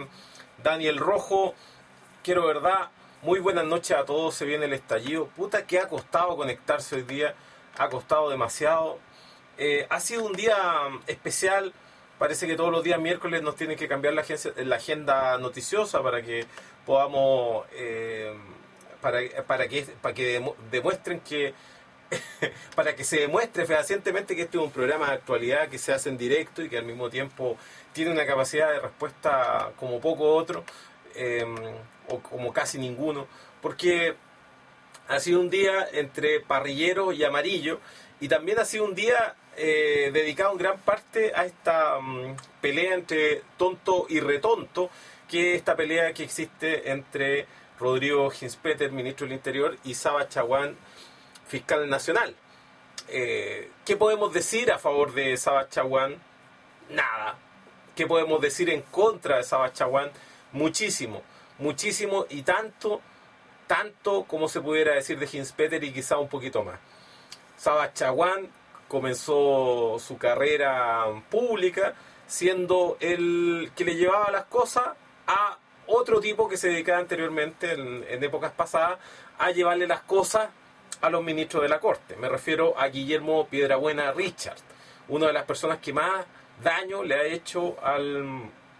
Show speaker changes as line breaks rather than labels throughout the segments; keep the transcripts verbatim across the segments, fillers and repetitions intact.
Daniel Rojo. Quiero, verdad, muy buenas noches a todos. Se viene el estallido. Puta, que ha costado conectarse hoy día. Ha costado demasiado. Eh, ha sido un día especial. Parece que todos los días miércoles nos tienen que cambiar la, agencia, la agenda noticiosa para que podamos, eh, para, para que, para que demuestren que, para que se demuestre fehacientemente que este es un programa de actualidad que se hace en directo y que al mismo tiempo tiene una capacidad de respuesta como poco otro, eh, o como casi ninguno, porque ha sido un día entre parrillero y amarillo, y también ha sido un día eh, dedicado en gran parte a esta um, pelea entre tonto y retonto, que es esta pelea que existe entre Rodrigo Ginspeter, ministro del Interior, y Saba Chaguán, fiscal nacional. Eh, ¿Qué podemos decir a favor de Saba Chaguán? Nada. ¿Qué podemos decir en contra de Saba Chaguán? Muchísimo, muchísimo, y tanto, tanto como se pudiera decir de Ginspeter, y quizá un poquito más. Saba Chaguán comenzó su carrera pública siendo el que le llevaba las cosas a otro tipo que se dedicaba anteriormente, en, en épocas pasadas, a llevarle las cosas a los ministros de la Corte. Me refiero a Guillermo Piedrabuena Richard, una de las personas que más daño le ha hecho al,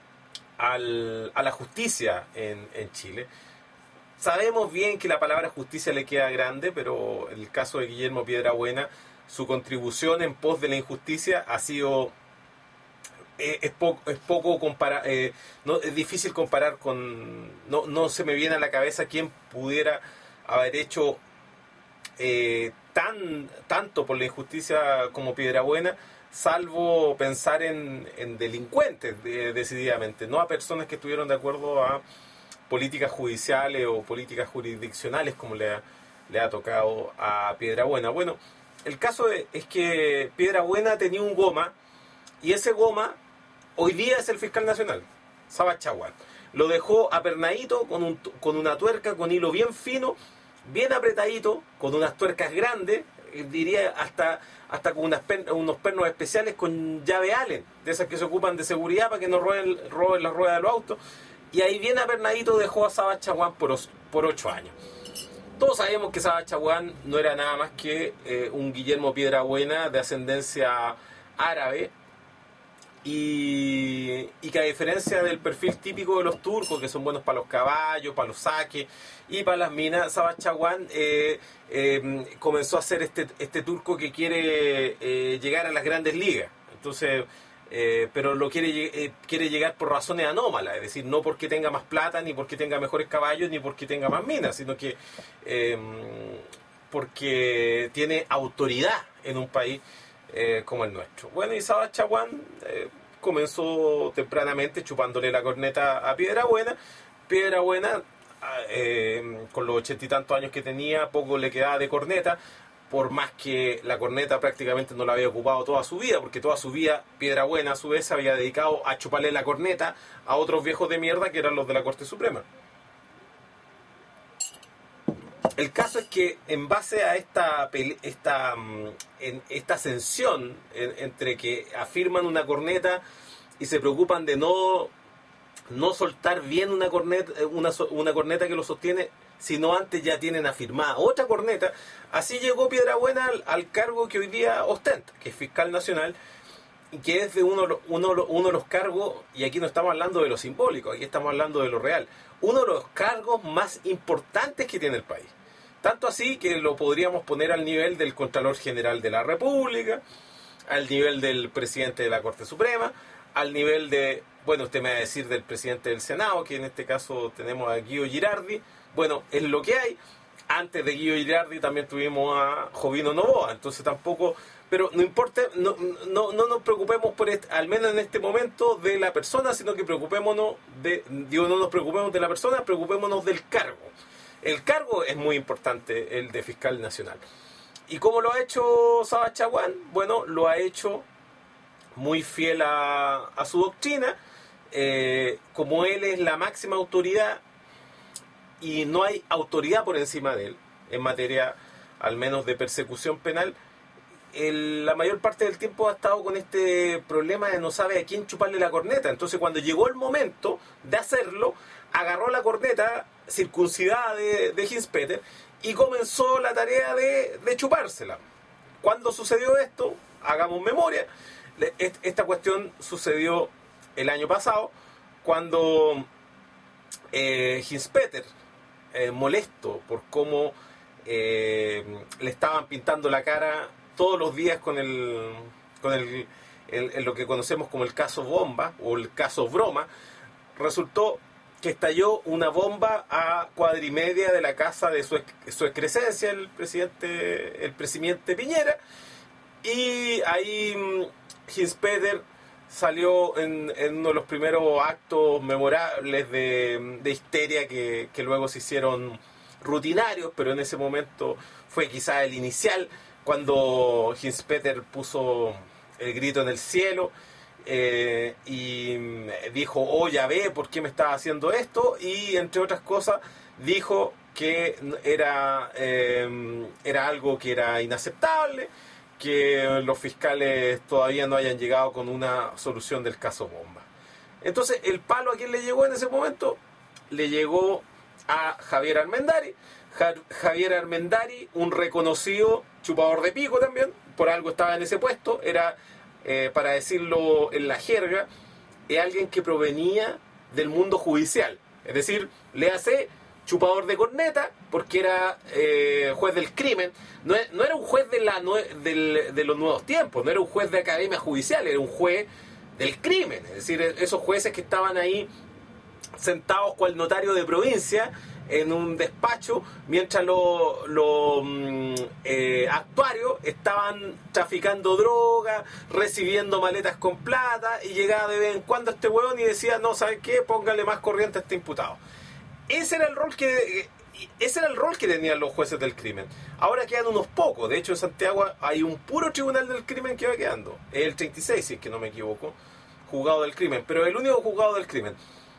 al, a la justicia en, en Chile. Sabemos bien que la palabra justicia le queda grande, pero en el caso de Guillermo Piedrabuena, su contribución en pos de la injusticia ha sido... Eh, es, po, es poco comparar, eh, no, es difícil comparar con... No, no se me viene a la cabeza quién pudiera haber hecho eh, tan tanto por la injusticia como Piedrabuena, salvo pensar en, en delincuentes, de, decididamente, no a personas que estuvieron de acuerdo a políticas judiciales o políticas jurisdiccionales como le ha, le ha tocado a Piedrabuena. Bueno, el caso es, es que Piedrabuena tenía un goma, y ese goma hoy día es el fiscal nacional, Saba Chaguán. Lo dejó apernadito con, un, con una tuerca, con hilo bien fino, bien apretadito, con unas tuercas grandes, diría hasta, hasta con unas pen, unos pernos especiales con llave Allen, de esas que se ocupan de seguridad para que no roben, roben las ruedas de los autos. Y ahí bien apernadito dejó a Saba Chaguán por, por ocho años. Todos sabemos que Saba Chaguán no era nada más que eh, un Guillermo Piedrabuena de ascendencia árabe, y, y que a diferencia del perfil típico de los turcos, que son buenos para los caballos, para los saques y para las minas, Saba Chaguán eh, eh, comenzó a ser este, este turco que quiere eh, llegar a las grandes ligas. Entonces... Eh, pero lo quiere, eh, quiere llegar por razones anómalas, es decir, no porque tenga más plata, ni porque tenga mejores caballos, ni porque tenga más minas, sino que eh, porque tiene autoridad en un país eh, como el nuestro. Bueno, y Saba Chaguán eh, comenzó tempranamente chupándole la corneta a Piedrabuena. Piedrabuena, eh, con los ochenta y tantos años que tenía, poco le quedaba de corneta, por más que la corneta prácticamente no la había ocupado toda su vida, porque toda su vida Piedrabuena a su vez se había dedicado a chuparle la corneta a otros viejos de mierda que eran los de la Corte Suprema. El caso es que en base a esta esta, en, esta ascensión en, entre que afirman una corneta y se preocupan de no, no soltar bien una corneta, una, una corneta que lo sostiene, sino antes ya tienen afirmada otra corneta. Así llegó Piedrabuena al, al cargo que hoy día ostenta, que es fiscal nacional, y que es de uno, uno, uno de los cargos, y aquí no estamos hablando de lo simbólico, aquí estamos hablando de lo real, uno de los cargos más importantes que tiene el país. Tanto así que lo podríamos poner al nivel del Contralor General de la República, al nivel del presidente de la Corte Suprema, al nivel de, bueno, usted me va a decir del presidente del Senado, que en este caso tenemos a Guido Girardi. Bueno, es lo que hay. Antes de Guido Girardi también tuvimos a Jovino Novoa, entonces tampoco, pero no importa, no, no, no nos preocupemos por este, al menos en este momento, de la persona, sino que preocupémonos de, digo, no nos preocupemos de la persona, preocupémonos del cargo. El cargo es muy importante, el de fiscal nacional. ¿Y cómo lo ha hecho Saba Chaguán? Bueno, lo ha hecho muy fiel a, a su doctrina, eh, como él es la máxima autoridad y no hay autoridad por encima de él en materia al menos de persecución penal, el, la mayor parte del tiempo ha estado con este problema de no sabe a quién chuparle la corneta. Entonces cuando llegó el momento de hacerlo, agarró la corneta circuncidada de, de Hinspeter y comenzó la tarea de, de chupársela. ¿Cuándo sucedió esto? Hagamos memoria. Esta cuestión sucedió el año pasado, cuando eh, Hinspeter, eh, molesto por cómo eh, le estaban pintando la cara todos los días con el con el, el, el lo que conocemos como el caso bomba o el caso broma, resultó que estalló una bomba a cuadrimedia de la casa de su, su excrescencia, el presidente, el presidente Piñera, y ahí Hinspeter salió en, en uno de los primeros actos memorables de, de histeria que, que luego se hicieron rutinarios, pero en ese momento fue quizá el inicial, cuando Hinspeter puso el grito en el cielo eh, y dijo, oh, ya ve, ¿por qué me estaba haciendo esto? Y entre otras cosas dijo que era, eh, era algo que era inaceptable, que los fiscales todavía no hayan llegado con una solución del caso bomba. Entonces, ¿el palo a quién le llegó en ese momento? Le llegó a Javier Armendari. Ja- Javier Armendari, un reconocido chupador de pico también, por algo estaba en ese puesto, era, eh, para decirlo en la jerga, es alguien que provenía del mundo judicial. Es decir, le hace chupador de corneta, porque era eh, juez del crimen. No, no era un juez de, la nue- del, de los nuevos tiempos, no era un juez de academia judicial, era un juez del crimen. Es decir, esos jueces que estaban ahí sentados cual notario de provincia en un despacho, mientras los lo, eh, actuarios estaban traficando droga, recibiendo maletas con plata, y llegaba de vez en cuando este huevón y decía, no, ¿sabes qué? Póngale más corriente a este imputado. Ese era el rol que ese era el rol que tenían los jueces del crimen. Ahora quedan unos pocos. De hecho, en Santiago hay un puro tribunal del crimen que va quedando. Es el treinta y seis, si es que no me equivoco, juzgado del crimen. Pero el único juzgado del crimen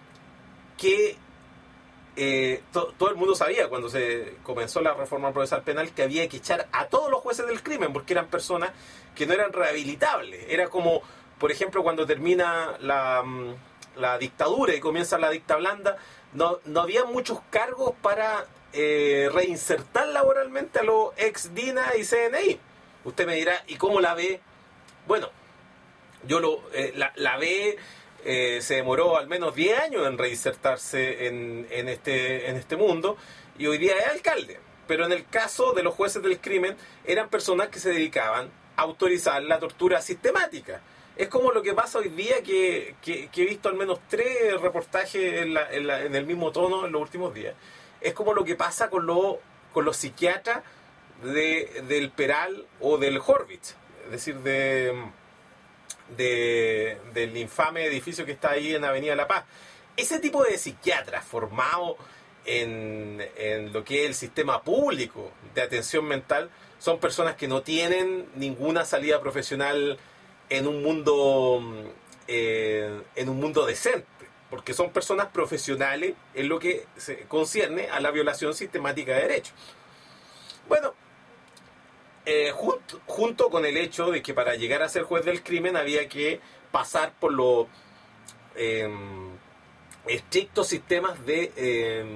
que eh, to, todo el mundo sabía cuando se comenzó la reforma procesal penal que había que echar a todos los jueces del crimen, porque eran personas que no eran rehabilitables. Era como, por ejemplo, cuando termina la, la dictadura y comienza la dicta blanda, no, no había muchos cargos para eh, reinsertar laboralmente a los ex DINA y C N I. Usted me dirá, ¿y cómo la ve? Bueno, yo lo eh, la, la ve... Eh, se demoró al menos diez años en reinsertarse en, en, este, en este mundo, y hoy día es alcalde. Pero en el caso de los jueces del crimen, eran personas que se dedicaban a autorizar la tortura sistemática. Es como lo que pasa hoy día, que, que, que he visto al menos tres reportajes en, la, en, la, en el mismo tono en los últimos días. Es como lo que pasa con, lo, con los psiquiatras de, del Peral o del Horvitz, es decir, de... De, del infame edificio que está ahí en Avenida La Paz. Ese tipo de psiquiatras formados en, en lo que es el sistema público de atención mental son personas que no tienen ninguna salida profesional en un mundo eh, en un mundo decente, porque son personas profesionales en lo que se concierne a la violación sistemática de derechos. Bueno, Eh, junto, junto con el hecho de que para llegar a ser juez del crimen había que pasar por los eh, estrictos sistemas de, eh,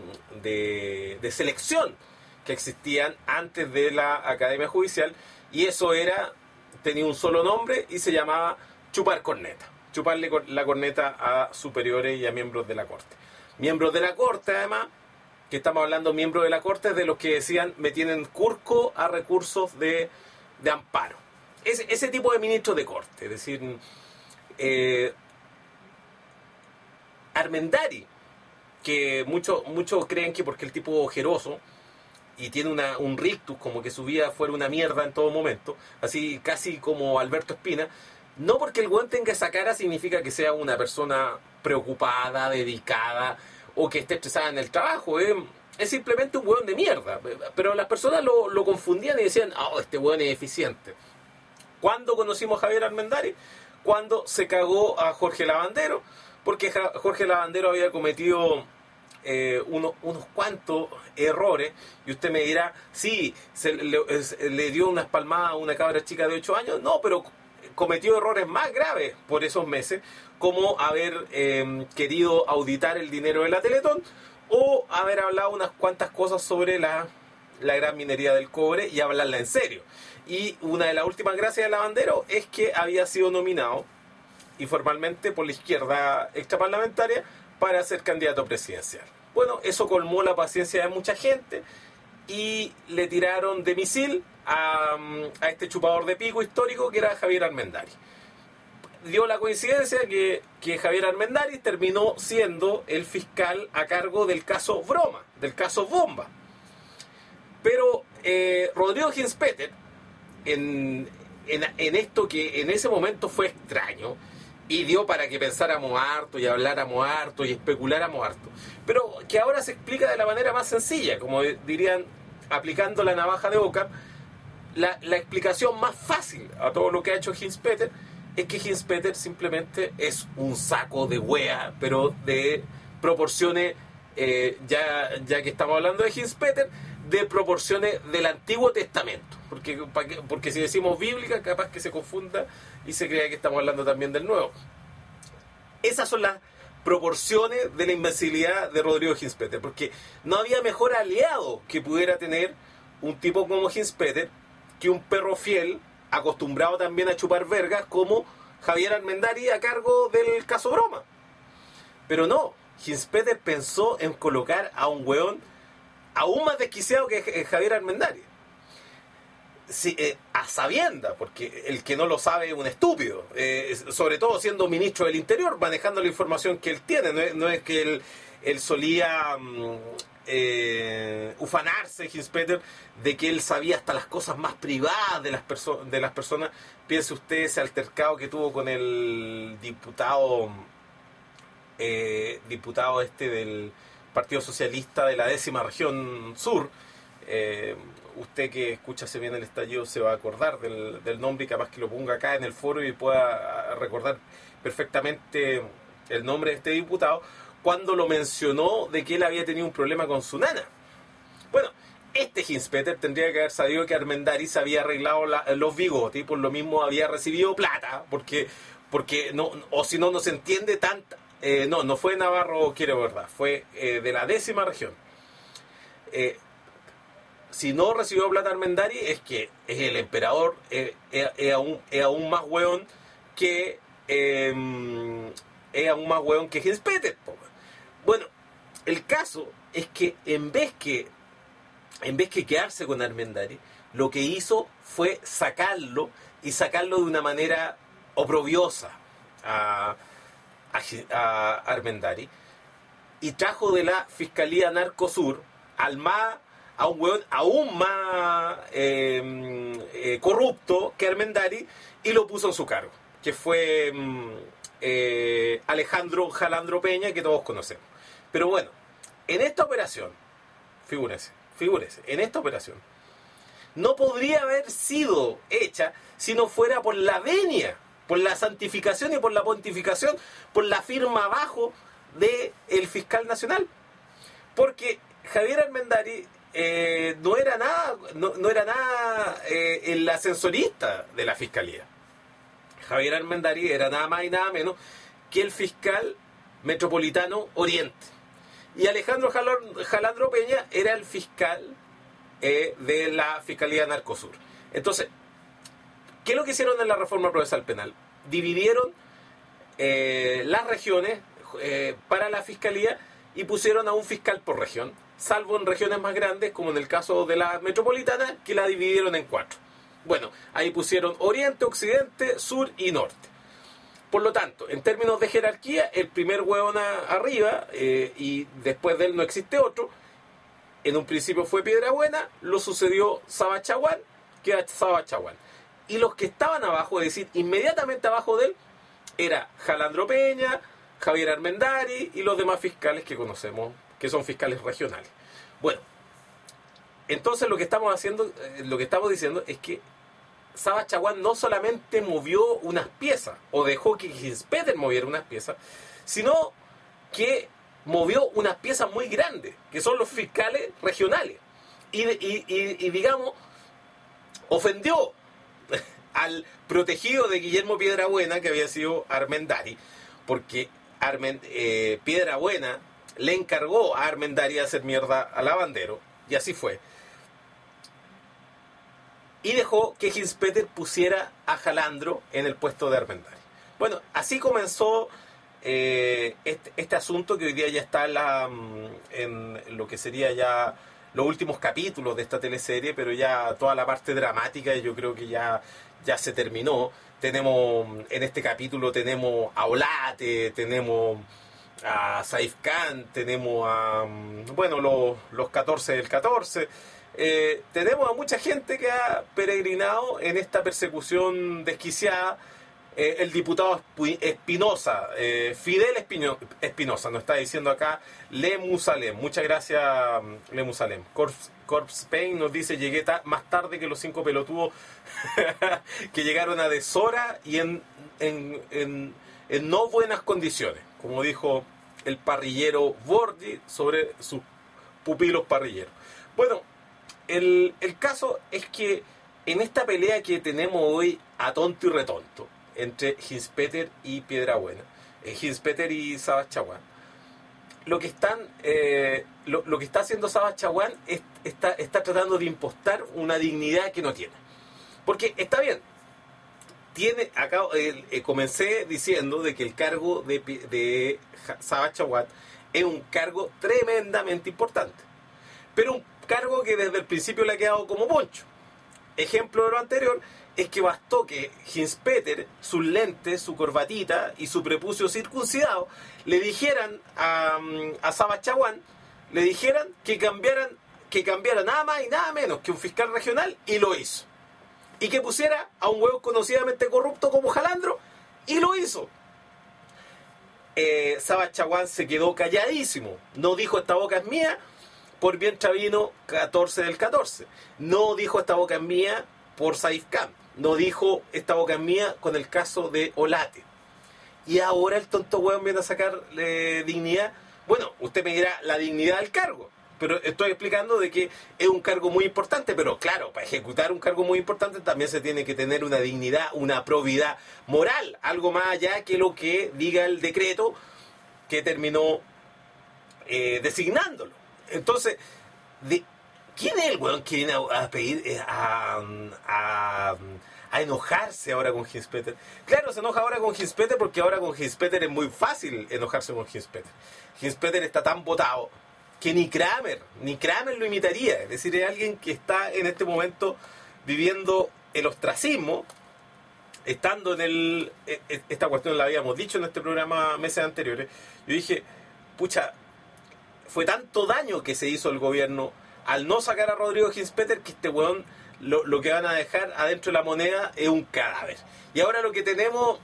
de, de selección que existían antes de la Academia Judicial, y eso era, tenía un solo nombre y se llamaba chupar corneta, chuparle la corneta a superiores y a miembros de la Corte. Miembros de la Corte, además, que estamos hablando miembros de la Corte, de los que decían me tienen curco a recursos de, de amparo. Ese, ese tipo de ministros de Corte, es decir, eh, Armendari, que muchos muchos creen que porque el tipo es ojeroso y tiene una, un rictus, como que su vida fuera una mierda en todo momento, así casi como Alberto Espina, no porque el güey tenga esa cara significa que sea una persona preocupada, dedicada, o que esté estresada en el trabajo. ¿eh? Es simplemente un hueón de mierda. Pero las personas lo, lo confundían y decían, oh, este hueón es eficiente. ¿Cuándo conocimos a Javier Armendari? Cuando se cagó a Jorge Lavandero, porque Jorge Lavandero había cometido eh, uno, unos cuantos errores, y usted me dirá, sí, se le, le dio unas palmadas a una cabra chica de ocho años, no, pero cometió errores más graves por esos meses, como haber eh, querido auditar el dinero de la Teletón, o haber hablado unas cuantas cosas sobre la, la gran minería del cobre y hablarla en serio. Y una de las últimas gracias de Lavandero es que había sido nominado informalmente por la izquierda extraparlamentaria para ser candidato presidencial. Bueno, eso colmó la paciencia de mucha gente y le tiraron de misil a, a este chupador de pico histórico que era Javier Armendáriz. Dio la coincidencia que, que Javier Armendáriz terminó siendo el fiscal a cargo del caso Broma, del caso Bomba. Pero eh, Rodrigo Hinspeter, en, en, en esto que en ese momento fue extraño, y dio para que pensáramos harto y habláramos harto y especuláramos harto, pero que ahora se explica de la manera más sencilla, como dirían, aplicando la navaja de Occam. La, la explicación más fácil a todo lo que ha hecho Hinspeter es que Hinspeter simplemente es un saco de wea, pero de proporciones, eh, ya, ya que estamos hablando de Hinspeter, de proporciones del Antiguo Testamento, porque, porque si decimos bíblica, capaz que se confunda y se crea que estamos hablando también del Nuevo. Esas son las proporciones de la invencibilidad de Rodrigo Hinspeter, porque no había mejor aliado que pudiera tener un tipo como Hinspeter que un perro fiel, acostumbrado también a chupar vergas, como Javier Armendáriz a cargo del caso Broma. Pero no, Hinspeter pensó en colocar a un weón aún más desquiciado que Javier Armendáriz. Sí, eh, a sabienda, porque el que no lo sabe es un estúpido, eh, sobre todo siendo ministro del Interior, manejando la información que él tiene. No es, no es que él, él solía um, eh, ufanarse, Hinspeter, de que él sabía hasta las cosas más privadas de las, perso- de las personas. Piense usted ese altercado que tuvo con el diputado, eh, diputado este del Partido Socialista de la décima región sur. Eh, usted que escucha Se Viene el Estallido se va a acordar del, del nombre, y capaz que lo ponga acá en el foro y pueda recordar perfectamente el nombre de este diputado, cuando lo mencionó de que él había tenido un problema con su nana. Bueno, este Hinspeter tendría que haber sabido que Armendáriz había arreglado la, los bigotes y por lo mismo había recibido plata, porque, porque no, o si no, no se entiende tanta. Eh, no, no fue Navarro, quiero verdad, fue eh, de la décima región. Eh, si no recibió plata Armendáriz, es que es el emperador, eh, es, es, aún, es aún más hueón que eh, es aún más hueón que Hinspeter. Bueno, el caso es que en vez que en vez que quedarse con Armendáriz, lo que hizo fue sacarlo, y sacarlo de una manera oprobiosa a A, a Armendáriz, y trajo de la Fiscalía Narcosur al más, a un hueón aún más eh, eh, corrupto que Armendáriz, y lo puso en su cargo, que fue eh, Alejandro Jalandro Peña, que todos conocemos. Pero bueno, en esta operación, figúrese, figúrese, en esta operación no podría haber sido hecha si no fuera por la venia, por la santificación y por la pontificación, por la firma abajo del fiscal nacional. Porque Javier Armendáriz eh, no era nada, no, no era nada eh, el ascensorista de la fiscalía. Javier Armendáriz era nada más y nada menos que el fiscal metropolitano Oriente. Y Alejandro Jalandro Peña era el fiscal eh, de la Fiscalía Narcosur. Entonces, ¿qué es lo que hicieron en la reforma procesal penal? Dividieron eh, las regiones eh, para la fiscalía y pusieron a un fiscal por región, salvo en regiones más grandes, como en el caso de la metropolitana, que la dividieron en cuatro. Bueno, ahí pusieron Oriente, Occidente, Sur y Norte. Por lo tanto, en términos de jerarquía, el primer hueón arriba, eh, y después de él no existe otro. En un principio fue Piedrabuena, lo sucedió Sabachaguán, queda Sabachaguán. Y los que estaban abajo, es decir, inmediatamente abajo de él, era Jalandro Peña, Javier Armendáriz y los demás fiscales que conocemos, que son fiscales regionales. Bueno, entonces lo que estamos haciendo, lo que estamos diciendo es que Sabachaguán no solamente movió unas piezas, o dejó que Hinspeter moviera unas piezas, sino que movió unas piezas muy grandes, que son los fiscales regionales. Y, y, y, y digamos, ofendió al protegido de Guillermo Piedrabuena, que había sido Armendari, porque Armend, eh, Piedrabuena le encargó a Armendari hacer mierda a Lavandero, y así fue. Y dejó que Hinspeter pusiera a Jalandro en el puesto de Armendari. Bueno, así comenzó eh, este, este asunto que hoy día ya está en, la, en lo que sería ya los últimos capítulos de esta teleserie, pero ya toda la parte dramática yo creo que ya, ya se terminó. Tenemos, en este capítulo tenemos a Olate, tenemos a Saif Khan, tenemos a, bueno, los, los catorce del catorce. Eh, tenemos a mucha gente que ha peregrinado en esta persecución desquiciada. Eh, el diputado Espinosa, eh, Fidel Espinosa, nos está diciendo acá Lemusalem. Muchas gracias, Lemusalem. Corps, Corps Pain nos dice: llegué ta más tarde que los cinco pelotudos que llegaron a deshora y en, en, en, en no buenas condiciones, como dijo el parrillero Borgi sobre sus pupilos parrilleros. Bueno, el, el caso es que en esta pelea que tenemos hoy a tonto y retonto entre Hinspeter y Piedrabuena, eh, Hinspeter y Sabas Chaguán, lo que están eh, lo, lo que está haciendo Sabas Chaguán es, está, está tratando de impostar una dignidad que no tiene. Porque está bien, tiene acá eh, eh, comencé diciendo de que el cargo de, de Sabas Chaguán es un cargo tremendamente importante, pero un cargo que desde el principio le ha quedado como poncho. Ejemplo de lo anterior es que bastó que Hinspeter, sus lentes, su corbatita y su prepucio circuncidado le dijeran a, a Sabas Chaguán, le dijeran que cambiaran, que cambiara nada más y nada menos que un fiscal regional, y lo hizo. Y que pusiera a un huevo conocidamente corrupto como Jalandro, y lo hizo. Eh, Sabas Chaguán se quedó calladísimo, no dijo esta boca es mía, por mientras vino catorce del catorce. No dijo esta boca es mía por Saif Khan. No dijo esta boca es mía con el caso de Olate. Y ahora el tonto hueón viene a sacarle dignidad. Bueno, usted me dirá la dignidad del cargo, pero estoy explicando de que es un cargo muy importante, pero claro, para ejecutar un cargo muy importante también se tiene que tener una dignidad, una probidad moral, algo más allá que lo que diga el decreto que terminó eh, designándolo. Entonces, de, ¿quién es el weón que viene a, a pedir, a, a, a enojarse ahora con Hinspeter? Claro, se enoja ahora con Hinspeter porque ahora con Hinspeter es muy fácil enojarse con Hinspeter. Hinspeter está tan botado que ni Kramer, ni Kramer lo imitaría. Es decir, es alguien que está en este momento viviendo el ostracismo, estando en el... Esta cuestión la habíamos dicho en este programa meses anteriores. Yo dije, pucha, fue tanto daño que se hizo el gobierno al no sacar a Rodrigo Hinspeter que este weón lo, lo que van a dejar adentro de la moneda es un cadáver. Y ahora lo que tenemos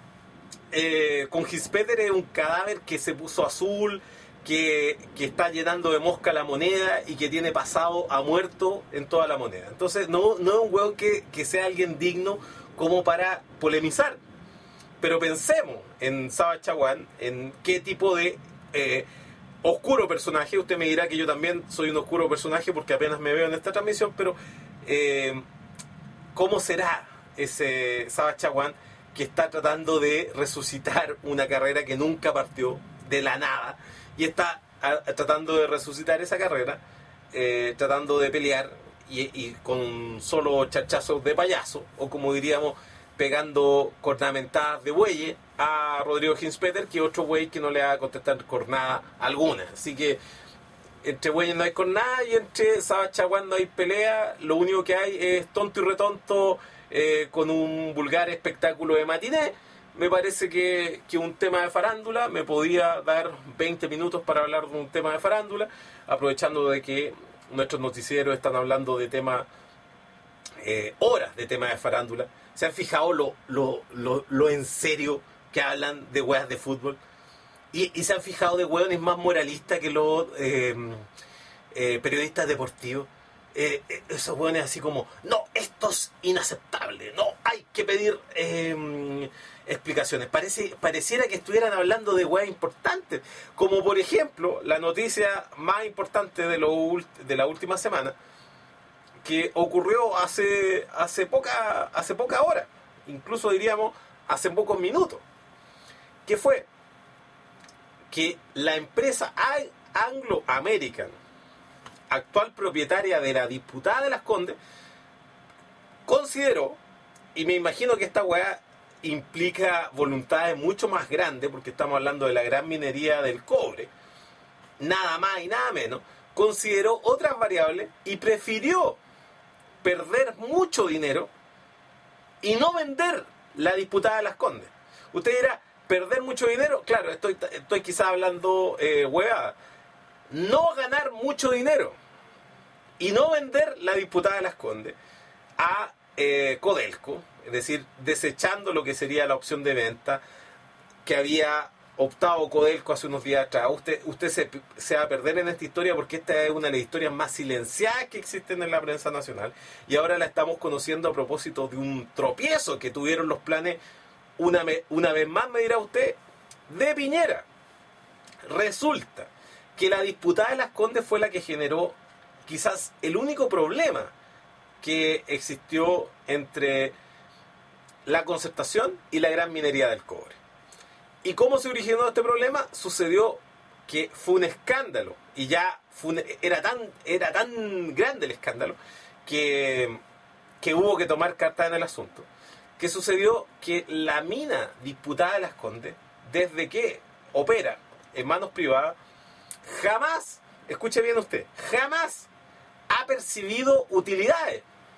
eh, con Hinspeter es un cadáver que se puso azul, que, que está llenando de mosca la moneda y que tiene pasado a muerto en toda la moneda. Entonces no, no es un weón que, que sea alguien digno como para polemizar. Pero pensemos en Sabas Chaguán, en qué tipo de... Eh, oscuro personaje. Usted me dirá que yo también soy un oscuro personaje porque apenas me veo en esta transmisión, pero eh, ¿cómo será ese Sabas Chaguán que está tratando de resucitar una carrera que nunca partió de la nada y está a, a, tratando de resucitar esa carrera, eh, tratando de pelear y, y con solo chachazos de payaso, o como diríamos, pegando cornamentadas de bueyes a Rodrigo Hinspeter, que es otro güey que no le va a contestar cornada alguna? Así que entre güeyes no hay cornada y entre Sabas Chaguán no hay pelea. Lo único que hay es tonto y retonto eh, con un vulgar espectáculo de matiné. Me parece que, que un tema de farándula, me podía dar veinte minutos para hablar de un tema de farándula, aprovechando de que nuestros noticieros están hablando de temas, eh, horas de temas de farándula. ¿Se han fijado lo, lo, lo, lo en serio que hablan de weas de fútbol? Y, y se han fijado de weones más moralistas que los eh, eh, periodistas deportivos. eh, esos hueones así como, no, esto es inaceptable, no, hay que pedir eh, explicaciones. Parece, pareciera que estuvieran hablando de hueas importantes, como por ejemplo la noticia más importante de, lo, de la última semana, que ocurrió hace, hace, poca, hace poca hora, incluso diríamos hace pocos minutos, que fue que la empresa Anglo American, actual propietaria de la Disputada de Las Condes, consideró, y me imagino que esta weá implica voluntades mucho más grandes, porque estamos hablando de la gran minería del cobre, nada más y nada menos, consideró otras variables y prefirió perder mucho dinero y no vender la Disputada de Las Condes. Usted dirá, ¿perder mucho dinero? Claro, estoy, estoy quizás hablando eh, huevada. No ganar mucho dinero y no vender la Disputada de Las Condes a eh, Codelco, es decir, desechando lo que sería la opción de venta que había optado Codelco hace unos días atrás. Usted, usted se, se va a perder en esta historia porque esta es una de las historias más silenciadas que existen en la prensa nacional y ahora la estamos conociendo a propósito de un tropiezo que tuvieron los planes, una, una vez más me dirá usted, de Piñera. Resulta que la Disputada de Las Condes fue la que generó quizás el único problema que existió entre la Concertación y la gran minería del cobre. ¿Y cómo se originó este problema? Sucedió que fue un escándalo, y ya fue un, era, tan, era tan grande el escándalo que, que hubo que tomar cartas en el asunto. Que sucedió que la mina Disputada de Las Condes, desde que opera en manos privadas, jamás, escuche bien usted, jamás ha percibido utilidades.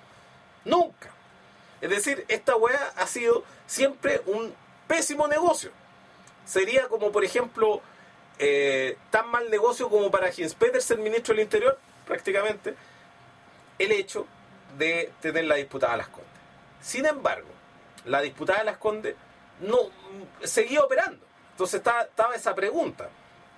Nunca. Es decir, esta weá ha sido siempre un pésimo negocio. Sería como, por ejemplo, eh, tan mal negocio como para Jens Petersen, ministro del Interior, prácticamente, el hecho de tener la Disputada de Las Condes. Sin embargo, la Disputada de Las Condes no seguía operando. Entonces estaba, estaba esa pregunta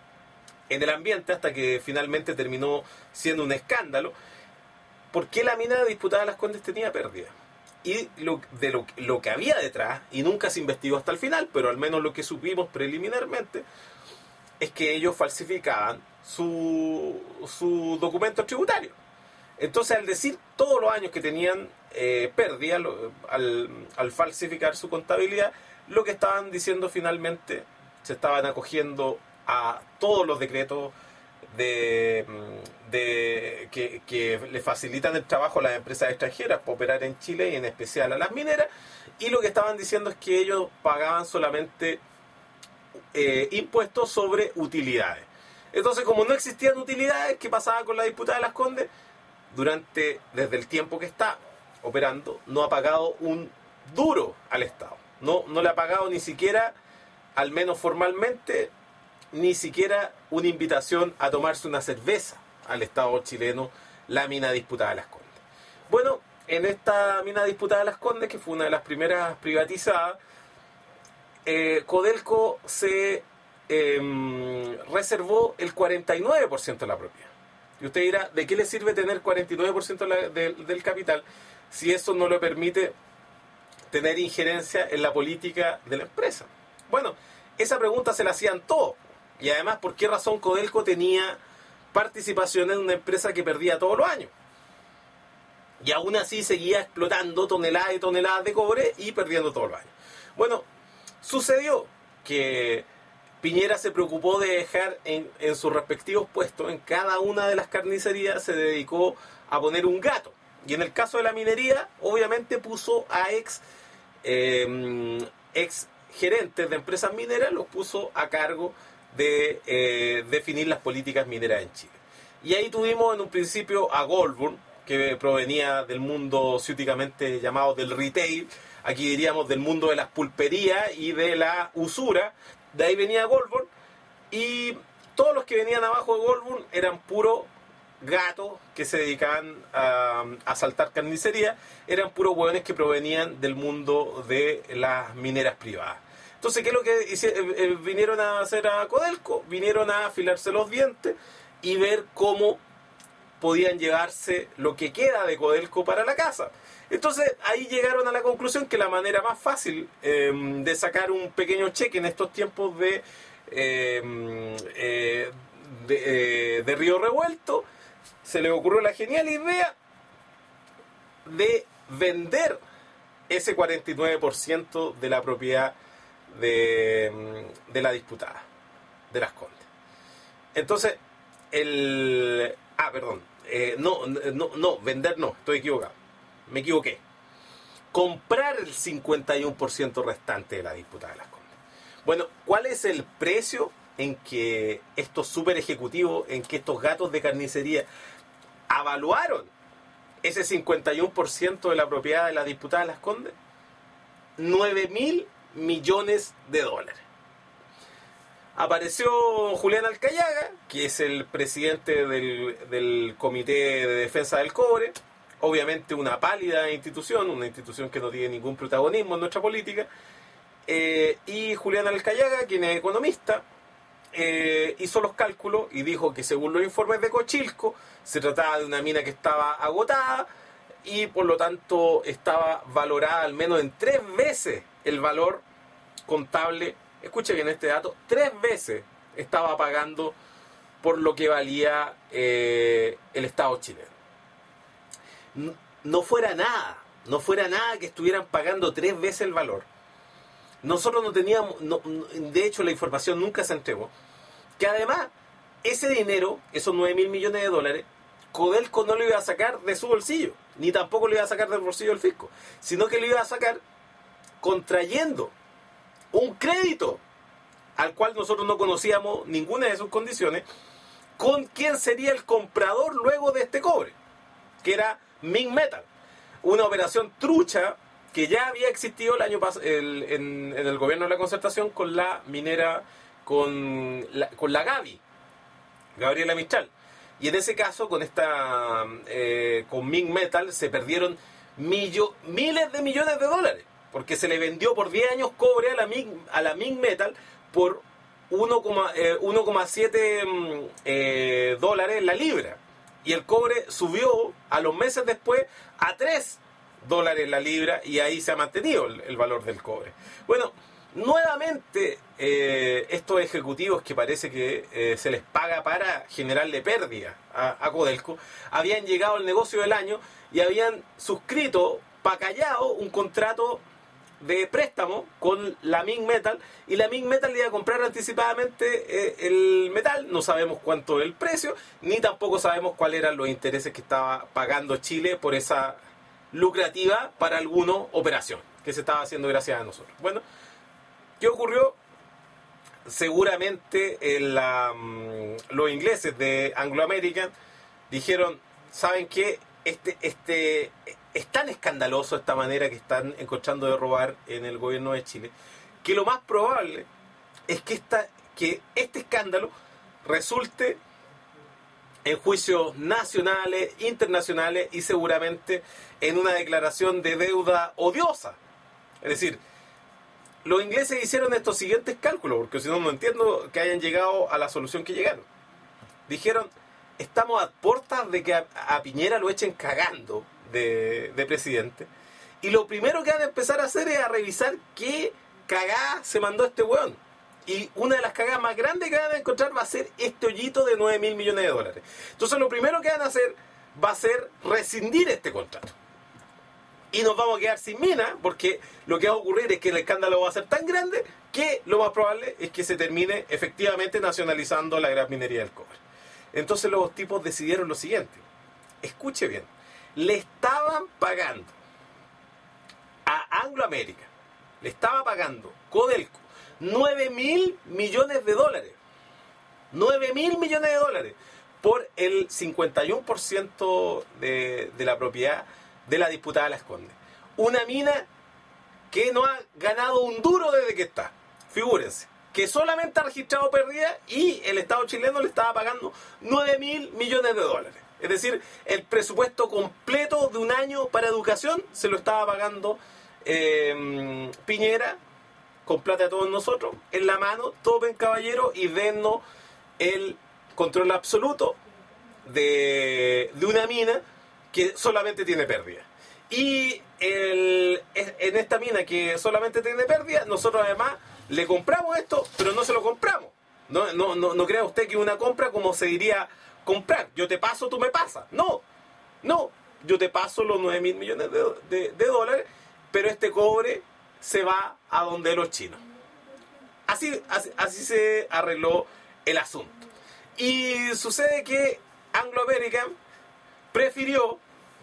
en el ambiente hasta que finalmente terminó siendo un escándalo. ¿Por qué la mina de Disputada de Las Condes tenía pérdida? Y lo, de lo, lo que había detrás, y nunca se investigó hasta el final, pero al menos lo que supimos preliminarmente, es que ellos falsificaban su, su documento tributario. Entonces, al decir todos los años que tenían eh, pérdida, lo, al, al falsificar su contabilidad, lo que estaban diciendo finalmente, se estaban acogiendo a todos los decretos de, de que, que le facilitan el trabajo a las empresas extranjeras para operar en Chile y en especial a las mineras, y lo que estaban diciendo es que ellos pagaban solamente eh, impuestos sobre utilidades. Entonces, como no existían utilidades, ¿qué pasaba con la Disputada de Las Condes? Durante, desde el tiempo que está operando, no ha pagado un duro al Estado. No, no le ha pagado ni siquiera, al menos formalmente, ni siquiera una invitación a tomarse una cerveza al Estado chileno, la mina Disputada de Las Condes. Bueno, en esta mina Disputada de Las Condes, que fue una de las primeras privatizadas, eh, Codelco se eh, reservó el cuarenta y nueve por ciento de la propiedad. Y usted dirá, ¿de qué le sirve tener cuarenta y nueve por ciento de la, de, del capital si eso no le permite tener injerencia en la política de la empresa? Bueno, esa pregunta se la hacían todos. Y además, ¿por qué razón Codelco tenía participación en una empresa que perdía todos los años? Y aún así seguía explotando toneladas y toneladas de cobre y perdiendo todos los años. Bueno, sucedió que Piñera se preocupó de dejar en, en sus respectivos puestos, en cada una de las carnicerías se dedicó a poner un gato. Y en el caso de la minería, obviamente puso a ex, eh, ex gerentes de empresas mineras, los puso a cargo de eh, definir las políticas mineras en Chile. Y ahí tuvimos en un principio a Goldburn, que provenía del mundo ciúticamente llamado del retail, aquí diríamos del mundo de las pulperías y de la usura. De ahí venía Goldburn, y todos los que venían abajo de Goldburn eran puros gatos que se dedicaban a, a asaltar carnicería, eran puros hueones que provenían del mundo de las mineras privadas. Entonces, ¿qué es lo que hicieron? Eh, vinieron a hacer a Codelco? Vinieron a afilarse los dientes y ver cómo podían llevarse lo que queda de Codelco para la casa. Entonces ahí llegaron a la conclusión que la manera más fácil eh, de sacar un pequeño cheque en estos tiempos de, eh, eh, de, eh, de Río Revuelto, se le ocurrió la genial idea de vender ese cuarenta y nueve por ciento de la propiedad de, de la disputada, de Las Condes. Entonces, el... Ah, perdón. Eh, no, no, no, vender no, estoy equivocado. Me equivoqué. Comprar el cincuenta y uno por ciento restante de la disputada de Las Condes. Bueno, ¿cuál es el precio en que estos super ejecutivos, en que estos gatos de carnicería avaluaron ese cincuenta y uno por ciento de la propiedad de la disputada de Las Condes? nueve mil millones de dólares. Apareció Julián Alcayaga, que es el presidente del, del Comité de Defensa del Cobre, obviamente una pálida institución, una institución que no tiene ningún protagonismo en nuestra política, eh, y Julián Alcayaga, quien es economista, eh, hizo los cálculos y dijo que según los informes de Cochilco, se trataba de una mina que estaba agotada y por lo tanto estaba valorada al menos en tres veces el valor contable. Escuche bien este dato, tres veces estaba pagando por lo que valía eh, el Estado chileno. No, no fuera nada, no fuera nada que estuvieran pagando tres veces el valor. Nosotros no teníamos, no, de hecho la información nunca se entregó, que además ese dinero, esos nueve mil millones de dólares, Codelco no lo iba a sacar de su bolsillo, ni tampoco lo iba a sacar del bolsillo del fisco, sino que lo iba a sacar contrayendo un crédito al cual nosotros no conocíamos ninguna de sus condiciones, con quién sería el comprador luego de este cobre, que era Ming Metal, una operación trucha que ya había existido el año pas- el, en, en el gobierno de la Concertación con la minera, con la, con la Gaby, Gabriela Mistral. Y en ese caso, con esta eh, con Ming Metal, se perdieron millo, miles de millones de dólares, porque se le vendió por diez años cobre a la Ming, a la Ming Metal por uno coma siete eh, dólares la libra. Y el cobre subió a los meses después a tres dólares la libra y ahí se ha mantenido el, el valor del cobre. Bueno, nuevamente eh, estos ejecutivos que parece que eh, se les paga para generarle pérdida a, a Codelco, habían llegado al negocio del año y habían suscrito, pacallado, un contrato de préstamo con la Ming Metal, y la Ming Metal le iba a comprar anticipadamente eh, el metal. No sabemos cuánto es el precio, ni tampoco sabemos cuáles eran los intereses que estaba pagando Chile por esa lucrativa para algunos operación que se estaba haciendo gracias a nosotros. Bueno, ¿qué ocurrió? Seguramente en la, um, los ingleses de Anglo American dijeron, ¿saben qué? Este, este, es tan escandaloso esta manera que están encontrando de robar en el gobierno de Chile, que lo más probable es que, esta, que este escándalo resulte en juicios nacionales, internacionales y seguramente en una declaración de deuda odiosa. Es decir, los ingleses hicieron estos siguientes cálculos, porque si no, no entiendo que hayan llegado a la solución que llegaron. Dijeron, estamos a puertas de que a, a Piñera lo echen cagando de, de presidente, y lo primero que van a empezar a hacer es a revisar qué cagada se mandó este weón. Y una de las cagadas más grandes que van a encontrar va a ser este hoyito de nueve mil millones de dólares. Entonces lo primero que van a hacer va a ser rescindir este contrato. Y nos vamos a quedar sin mina, porque lo que va a ocurrir es que el escándalo va a ser tan grande que lo más probable es que se termine efectivamente nacionalizando la gran minería del cobre. Entonces los tipos decidieron lo siguiente. Escuche bien. Le estaban pagando a Anglo American, le estaba pagando Codelco nueve mil millones de dólares. nueve mil millones de dólares por el cincuenta y uno por ciento de, de la propiedad de la disputada Las Condes. Una mina que no ha ganado un duro desde que está. Figúrense, que solamente ha registrado pérdida y el Estado chileno le estaba pagando nueve mil millones de dólares. Es decir, el presupuesto completo de un año para educación se lo estaba pagando eh, Piñera, con plata de todos nosotros, en la mano, tomen caballero y dennos el control absoluto de, de una mina que solamente tiene pérdida. Y el, en esta mina que solamente tiene pérdida, nosotros además le compramos esto, pero no se lo compramos. No, no, no, no crea usted que una compra como se diría comprar. Yo te paso, tú me pasas. No, no. Yo te paso los nueve mil millones de, de, de dólares, pero este cobre se va a donde los chinos. Así, así, así se arregló el asunto. Y sucede que Anglo American prefirió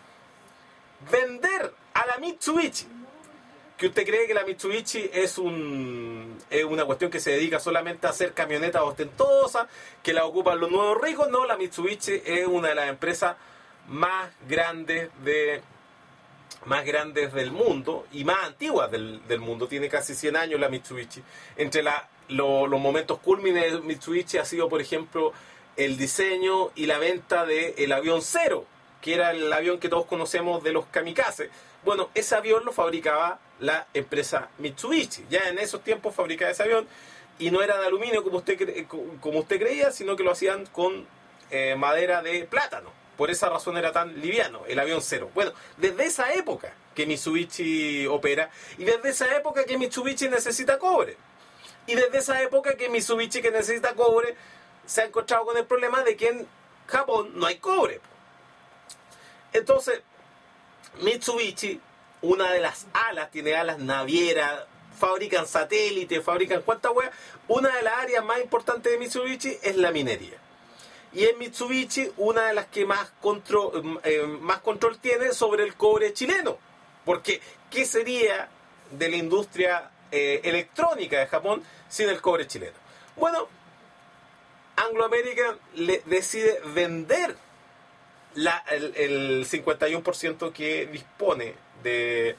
vender a la Mitsubishi. ¿Que usted cree que la Mitsubishi es un es una cuestión que se dedica solamente a hacer camionetas ostentosas, que la ocupan los nuevos ricos? No, la Mitsubishi es una de las empresas más grandes de más grandes del mundo y más antiguas del, del mundo. Tiene casi cien años la Mitsubishi. Entre la, lo, los momentos cúlmines de Mitsubishi ha sido, por ejemplo, el diseño y la venta del avión Zero, que era el avión que todos conocemos de los kamikazes. Bueno, ese avión lo fabricaba la empresa Mitsubishi. Ya en esos tiempos fabricaba ese avión y no era de aluminio como usted, cre como usted creía, sino que lo hacían con eh, madera de plátano. Por esa razón era tan liviano el avión Zero. Bueno, desde esa época que Mitsubishi opera y desde esa época que Mitsubishi necesita cobre. Y desde esa época que Mitsubishi que necesita cobre se ha encontrado con el problema de que en Japón no hay cobre. Entonces, Mitsubishi, una de las alas, tiene alas navieras, fabrican satélites, fabrican cuántas weas. Una de las áreas más importantes de Mitsubishi es la minería. Y en Mitsubishi, una de las que más control, eh, más control tiene sobre el cobre chileno. Porque, ¿qué sería de la industria eh, electrónica de Japón sin el cobre chileno? Bueno, Anglo American le decide vender la, el, el cincuenta y uno por ciento que dispone de,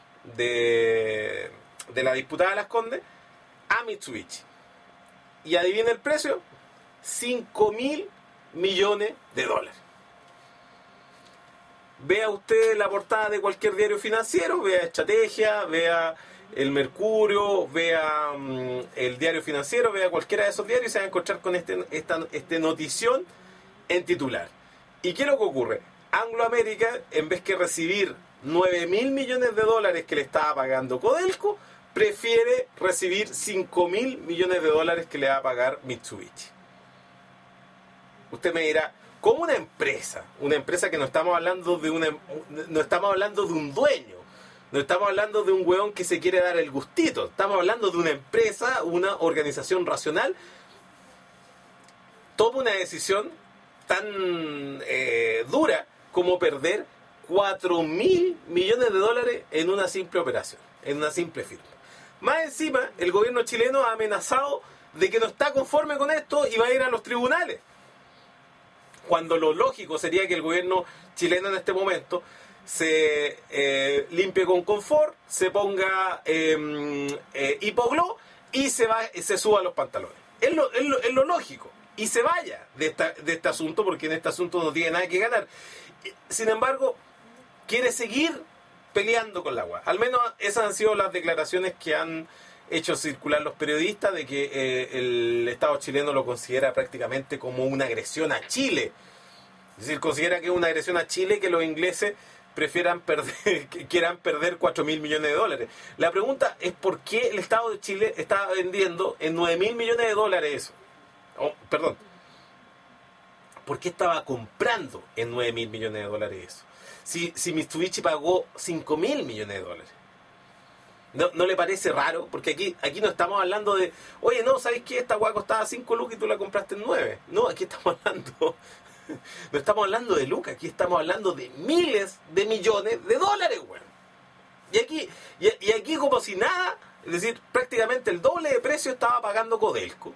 de, de la disputada de Las Condes a Mitsubishi. Y adivina el precio, cinco mil millones de dólares. Vea usted la portada de cualquier diario financiero, vea Estrategia, vea El Mercurio, vea um, el Diario Financiero, vea cualquiera de esos diarios y se va a encontrar con este, esta este notición en titular. ¿Y qué es lo que ocurre? Anglo American, en vez que recibir nueve mil millones de dólares que le estaba pagando Codelco, prefiere recibir cinco mil millones de dólares que le va a pagar Mitsubishi. Usted me dirá, ¿cómo una empresa? Una empresa que no estamos hablando de una, no estamos hablando de un dueño, no estamos hablando de un hueón que se quiere dar el gustito, estamos hablando de una empresa, una organización racional, toma una decisión tan eh, dura como perder cuatro mil millones de dólares en una simple operación, en una simple firma. Más encima, el gobierno chileno ha amenazado de que no está conforme con esto y va a ir a los tribunales. Cuando lo lógico sería que el gobierno chileno en este momento se eh, limpie con confort, se ponga eh, eh, hipoglós y se va, se suba los pantalones. Es lo, es lo, es lo lógico. Y se vaya de, esta, de este asunto, porque en este asunto no tiene nada que ganar. Sin embargo, quiere seguir peleando con la agua. Al menos esas han sido las declaraciones que han hecho circular los periodistas, de que eh, el Estado chileno lo considera prácticamente como una agresión a Chile. Es decir, considera que es una agresión a Chile que los ingleses prefieran perder, que quieran perder cuatro mil millones de dólares. La pregunta es por qué el Estado de Chile está vendiendo en nueve mil millones de dólares eso. Oh, perdón. ¿Por qué estaba comprando en nueve mil millones de dólares eso? Si, si Mitsubishi pagó cinco mil millones de dólares. ¿No, ¿No le parece raro? Porque aquí, aquí no estamos hablando de, oye, no, ¿sabes qué? Esta hueá costaba cinco lucas y tú la compraste en nueve. No, aquí estamos hablando, no estamos hablando de lucas, aquí estamos hablando de miles de millones de dólares, güey. Y aquí, y, y aquí como si nada, es decir, prácticamente el doble de precio estaba pagando Codelco.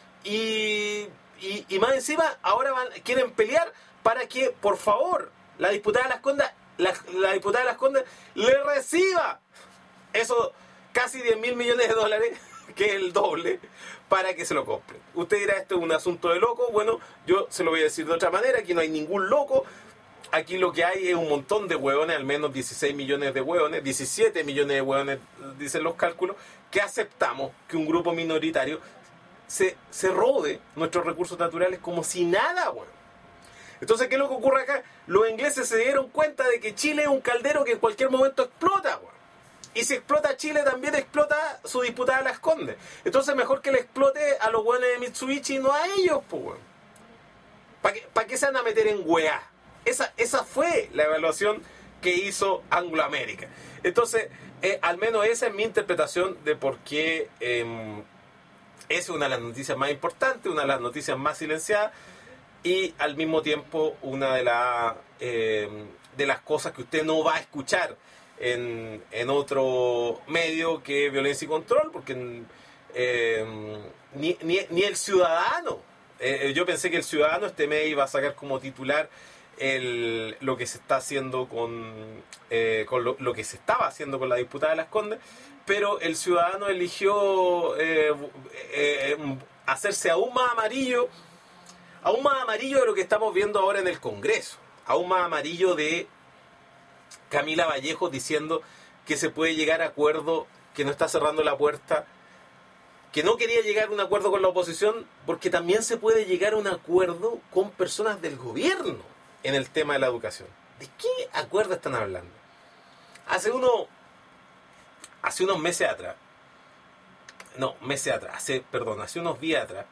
Y, y, y más encima, ahora van, quieren pelear para que, por favor, la diputada de Las Condes, la, la diputada de Las Condes le reciba eso, casi diez mil millones de dólares, que es el doble, para que se lo compren. Usted dirá, esto es un asunto de loco. Bueno, yo se lo voy a decir de otra manera. Aquí no hay ningún loco. Aquí lo que hay es un montón de hueones, al menos dieciséis millones de hueones, diecisiete millones de hueones, dicen los cálculos, que aceptamos que un grupo minoritario se, se robe nuestros recursos naturales como si nada, hueón. Entonces, ¿qué es lo que ocurre acá? Los ingleses se dieron cuenta de que Chile es un caldero que en cualquier momento explota, weón. Y si explota Chile, también explota su disputada Las Condes. Entonces, mejor que le explote a los weones de Mitsubishi y no a ellos, pues, weón. ¿Para qué, ¿Para qué se van a meter en weá? Esa, esa fue la evaluación que hizo Anglo América. Entonces, eh, al menos esa es mi interpretación de por qué eh, es una de las noticias más importantes, una de las noticias más silenciadas y al mismo tiempo una de, la, eh, de las cosas que usted no va a escuchar en, en otro medio que Violencia y Control, porque eh, ni, ni, ni el ciudadano, eh, yo pensé que el ciudadano este mes iba a sacar como titular el, lo que se está haciendo con, eh, con lo, lo que se estaba haciendo con la disputada de Las Condes, pero el ciudadano eligió eh, eh, hacerse aún más amarillo, aún más amarillo de lo que estamos viendo ahora en el Congreso, aún más amarillo de Camila Vallejo diciendo que se puede llegar a acuerdo, que no está cerrando la puerta, que no quería llegar a un acuerdo con la oposición, porque también se puede llegar a un acuerdo con personas del gobierno en el tema de la educación. ¿De qué acuerdo están hablando? Hace uno, hace unos meses atrás, no, meses atrás, hace, perdón, hace unos días atrás,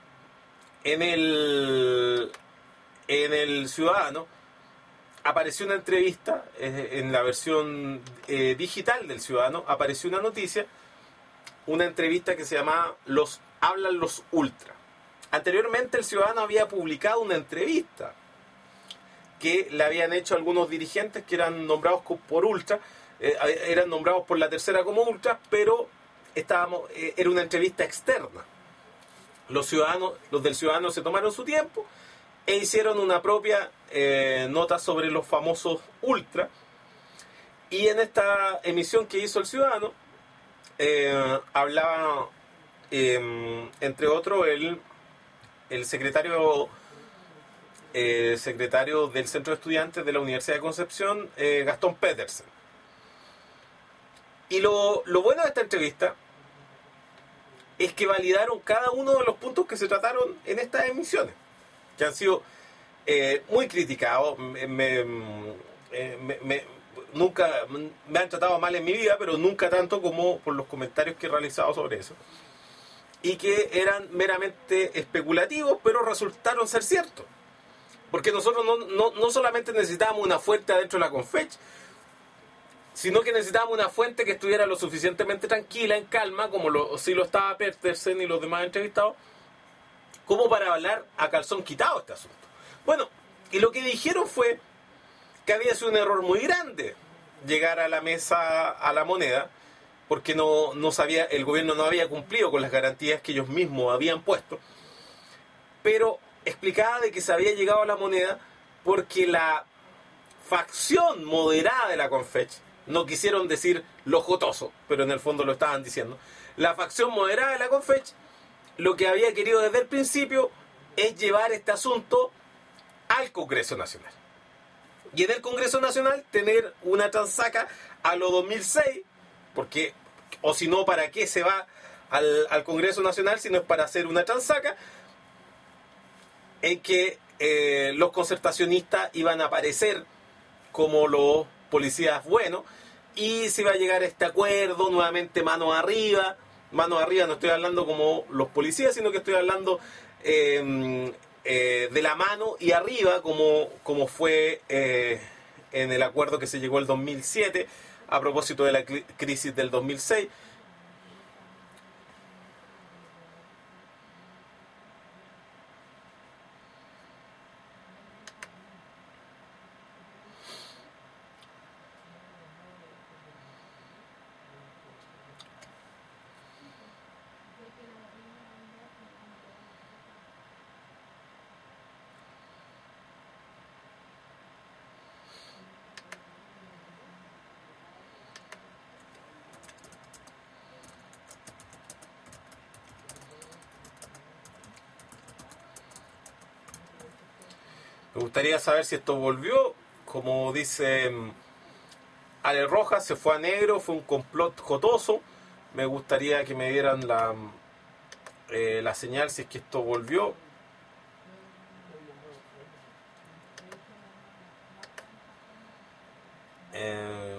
en el, en el Ciudadano, apareció una entrevista, eh, en la versión eh, digital del Ciudadano, apareció una noticia, una entrevista que se llama Los Hablan los Ultra. Anteriormente el Ciudadano había publicado una entrevista que le habían hecho algunos dirigentes que eran nombrados por Ultra, eh, eran nombrados por la tercera como Ultra, pero estábamos, eh, era una entrevista externa. Los ciudadanos, los del Ciudadano se tomaron su tiempo e hicieron una propia eh, nota sobre los famosos Ultra. Y en esta emisión que hizo el Ciudadano, eh, hablaba, eh, entre otros, el, el secretario, eh, secretario del Centro de Estudiantes de la Universidad de Concepción, eh, Gastón Petersen. Y lo, lo bueno de esta entrevista es que validaron cada uno de los puntos que se trataron en estas emisiones, que han sido eh, muy criticados. Me, me, me, me, nunca me han tratado mal en mi vida, pero nunca tanto como por los comentarios que he realizado sobre eso. Y que eran meramente especulativos, pero resultaron ser ciertos. Porque nosotros no, no, no solamente necesitábamos una fuente adentro de la Confech, sino que necesitábamos una fuente que estuviera lo suficientemente tranquila, en calma, como lo, si lo estaba Petersen y los demás entrevistados, como para hablar a calzón quitado este asunto. Bueno, y lo que dijeron fue que había sido un error muy grande llegar a la mesa a la moneda, porque no, no sabía, el gobierno no había cumplido con las garantías que ellos mismos habían puesto, pero explicaba de que se había llegado a la moneda porque la facción moderada de la Confech, no quisieron decir lo jotoso, pero en el fondo lo estaban diciendo, la facción moderada de la Confech lo que había querido desde el principio es llevar este asunto al Congreso Nacional. Y en el Congreso Nacional tener una transaca a lo dos mil seis, porque, o si no, ¿para qué se va al, al Congreso Nacional si no es para hacer una transaca en que eh, los concertacionistas iban a aparecer como los policías buenos y se iba a llegar a este acuerdo nuevamente manos arriba? Manos arriba no estoy hablando como los policías, sino que estoy hablando eh, eh, de la mano y arriba, como, como fue eh, en el acuerdo que se llegó el dos mil siete a propósito de la crisis del dos mil seis. Me gustaría saber si esto volvió, como dice Ale Rojas, se fue a negro, fue un complot jotoso. Me gustaría que me dieran la, eh, la señal si es que esto volvió. Eh,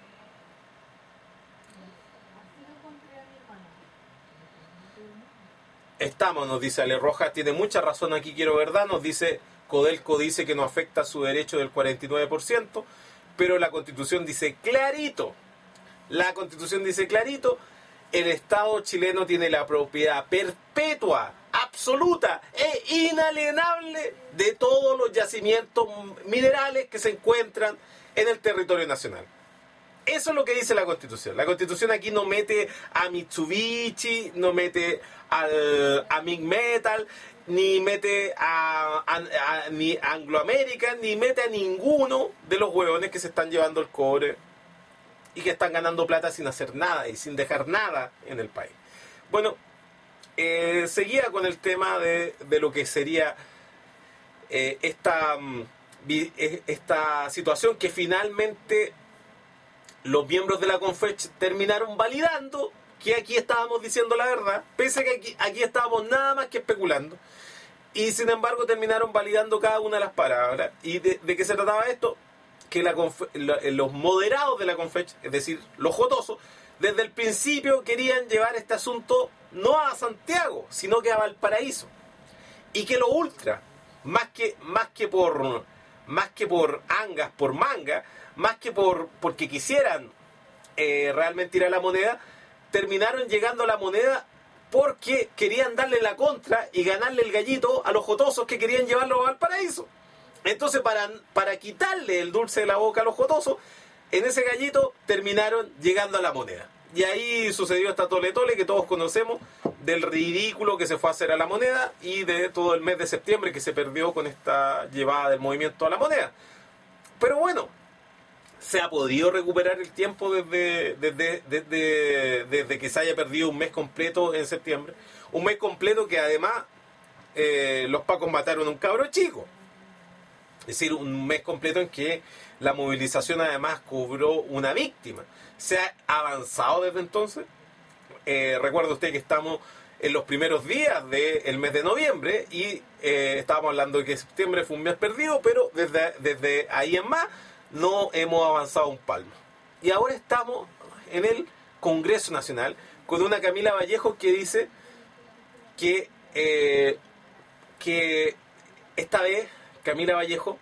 estamos, nos dice Ale Rojas, tiene mucha razón aquí, quiero verdad, nos dice Codelco, dice que no afecta su derecho del cuarenta y nueve por ciento, pero la Constitución dice clarito, la Constitución dice clarito, el Estado chileno tiene la propiedad perpetua, absoluta e inalienable de todos los yacimientos minerales que se encuentran en el territorio nacional. Eso es lo que dice la Constitución. La Constitución aquí no mete a Mitsubishi, no mete al, a Mig Metal, ni mete a, a, a ni Anglo American, ni mete a ninguno de los huevones que se están llevando el cobre y que están ganando plata sin hacer nada y sin dejar nada en el país. Bueno, eh, seguía con el tema de, de lo que sería eh, esta, esta situación que finalmente los miembros de la CONFECH terminaron validando que aquí estábamos diciendo la verdad, pese a que aquí, aquí estábamos nada más que especulando. Y sin embargo terminaron validando cada una de las palabras. ¿Y de, de qué se trataba esto? Que la, los moderados de la CONFECH, es decir, los jotosos, desde el principio querían llevar este asunto no a Santiago, sino que a Valparaíso. Y que los ultras, más que, más que por más que por angas, por manga, más que por porque quisieran eh, realmente ir a la moneda, terminaron llegando a la moneda porque querían darle la contra y ganarle el gallito a los jotosos que querían llevarlo a Valparaíso. Entonces, para, para quitarle el dulce de la boca a los jotosos, en ese gallito terminaron llegando a la moneda. Y ahí sucedió esta tole tole que todos conocemos, del ridículo que se fue a hacer a la moneda y de todo el mes de septiembre que se perdió con esta llevada del movimiento a la moneda. Pero bueno, se ha podido recuperar el tiempo desde, desde, desde, desde que se haya perdido un mes completo en septiembre. Un mes completo que además eh, los pacos mataron a un cabro chico. Es decir, un mes completo en que la movilización además cobró una víctima. Se ha avanzado desde entonces. Eh, recuerda usted que estamos en los primeros días del mes de noviembre y eh, estábamos hablando de que septiembre fue un mes perdido, pero desde, desde ahí en más no hemos avanzado un palmo. Y ahora estamos en el Congreso Nacional con una Camila Vallejo que dice que, eh, que esta vez Camila Vallejo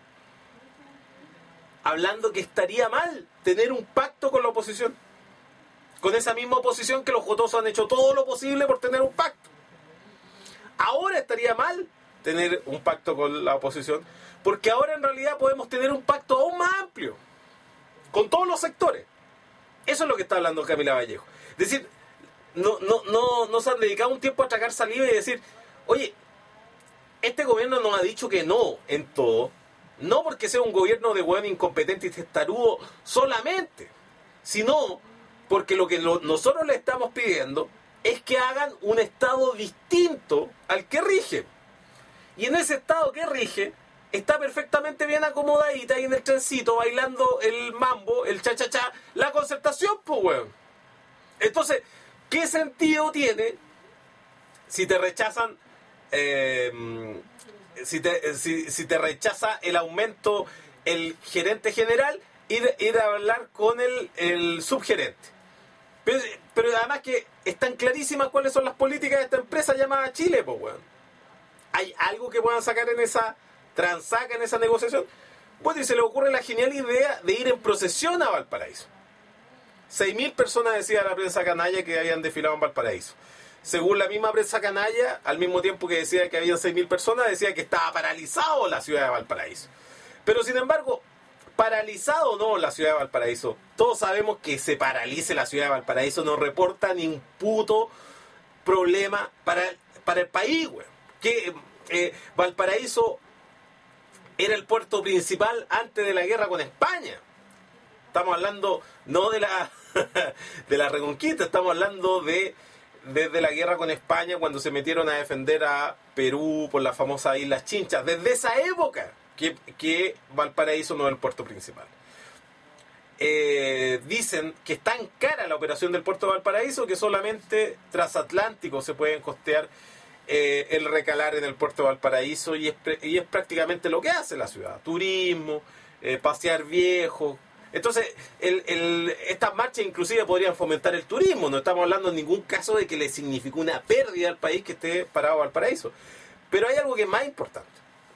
hablando que estaría mal tener un pacto con la oposición, con esa misma oposición que los jotosos han hecho todo lo posible por tener un pacto. Ahora estaría mal tener un pacto con la oposición, porque ahora en realidad podemos tener un pacto aún más amplio, con todos los sectores. Eso es lo que está hablando Camila Vallejo. Es decir, no, no, no, no se han dedicado un tiempo a tragar saliva y decir, oye, este gobierno nos ha dicho que no en todo, no porque sea un gobierno de hueón incompetente y testarudo solamente, sino porque lo que lo, nosotros le estamos pidiendo es que hagan un Estado distinto al que rige. Y en ese Estado que rige está perfectamente bien acomodadita ahí en el trencito, bailando el mambo, el cha-cha-cha, la Concertación, pues, weón. Entonces, ¿qué sentido tiene si te rechazan, eh, si, te, si, si te rechaza el aumento el gerente general, ir, ir a hablar con el, el subgerente? Pero, pero además que están clarísimas cuáles son las políticas de esta empresa llamada Chile, pues, weón. ¿Hay algo que puedan sacar en esa transaca, en esa negociación? Bueno, y se le ocurre la genial idea de ir en procesión a Valparaíso. seis mil personas decía la prensa canalla que habían desfilado en Valparaíso. Según la misma prensa canalla, al mismo tiempo que decía que habían seis mil personas, decía que estaba paralizado la ciudad de Valparaíso. Pero sin embargo, paralizado o no la ciudad de Valparaíso, todos sabemos que se paralice la ciudad de Valparaíso no reporta ni un puto problema para, para el país, güey. Que eh, Valparaíso era el puerto principal antes de la guerra con España. Estamos hablando no de la de la Reconquista, estamos hablando de desde la guerra con España, cuando se metieron a defender a Perú por las famosas Islas Chinchas. Desde esa época que, que Valparaíso no es el puerto principal. Eh, dicen que es tan cara la operación del puerto de Valparaíso que solamente transatlánticos se pueden costear eh, el recalar en el puerto de Valparaíso, y es, y es prácticamente lo que hace la ciudad. Turismo, eh, pasear viejos, Entonces, el, el, estas marchas inclusive podrían fomentar el turismo. No estamos hablando en ningún caso de que le significó una pérdida al país que esté parado Valparaíso. Pero hay algo que es más importante.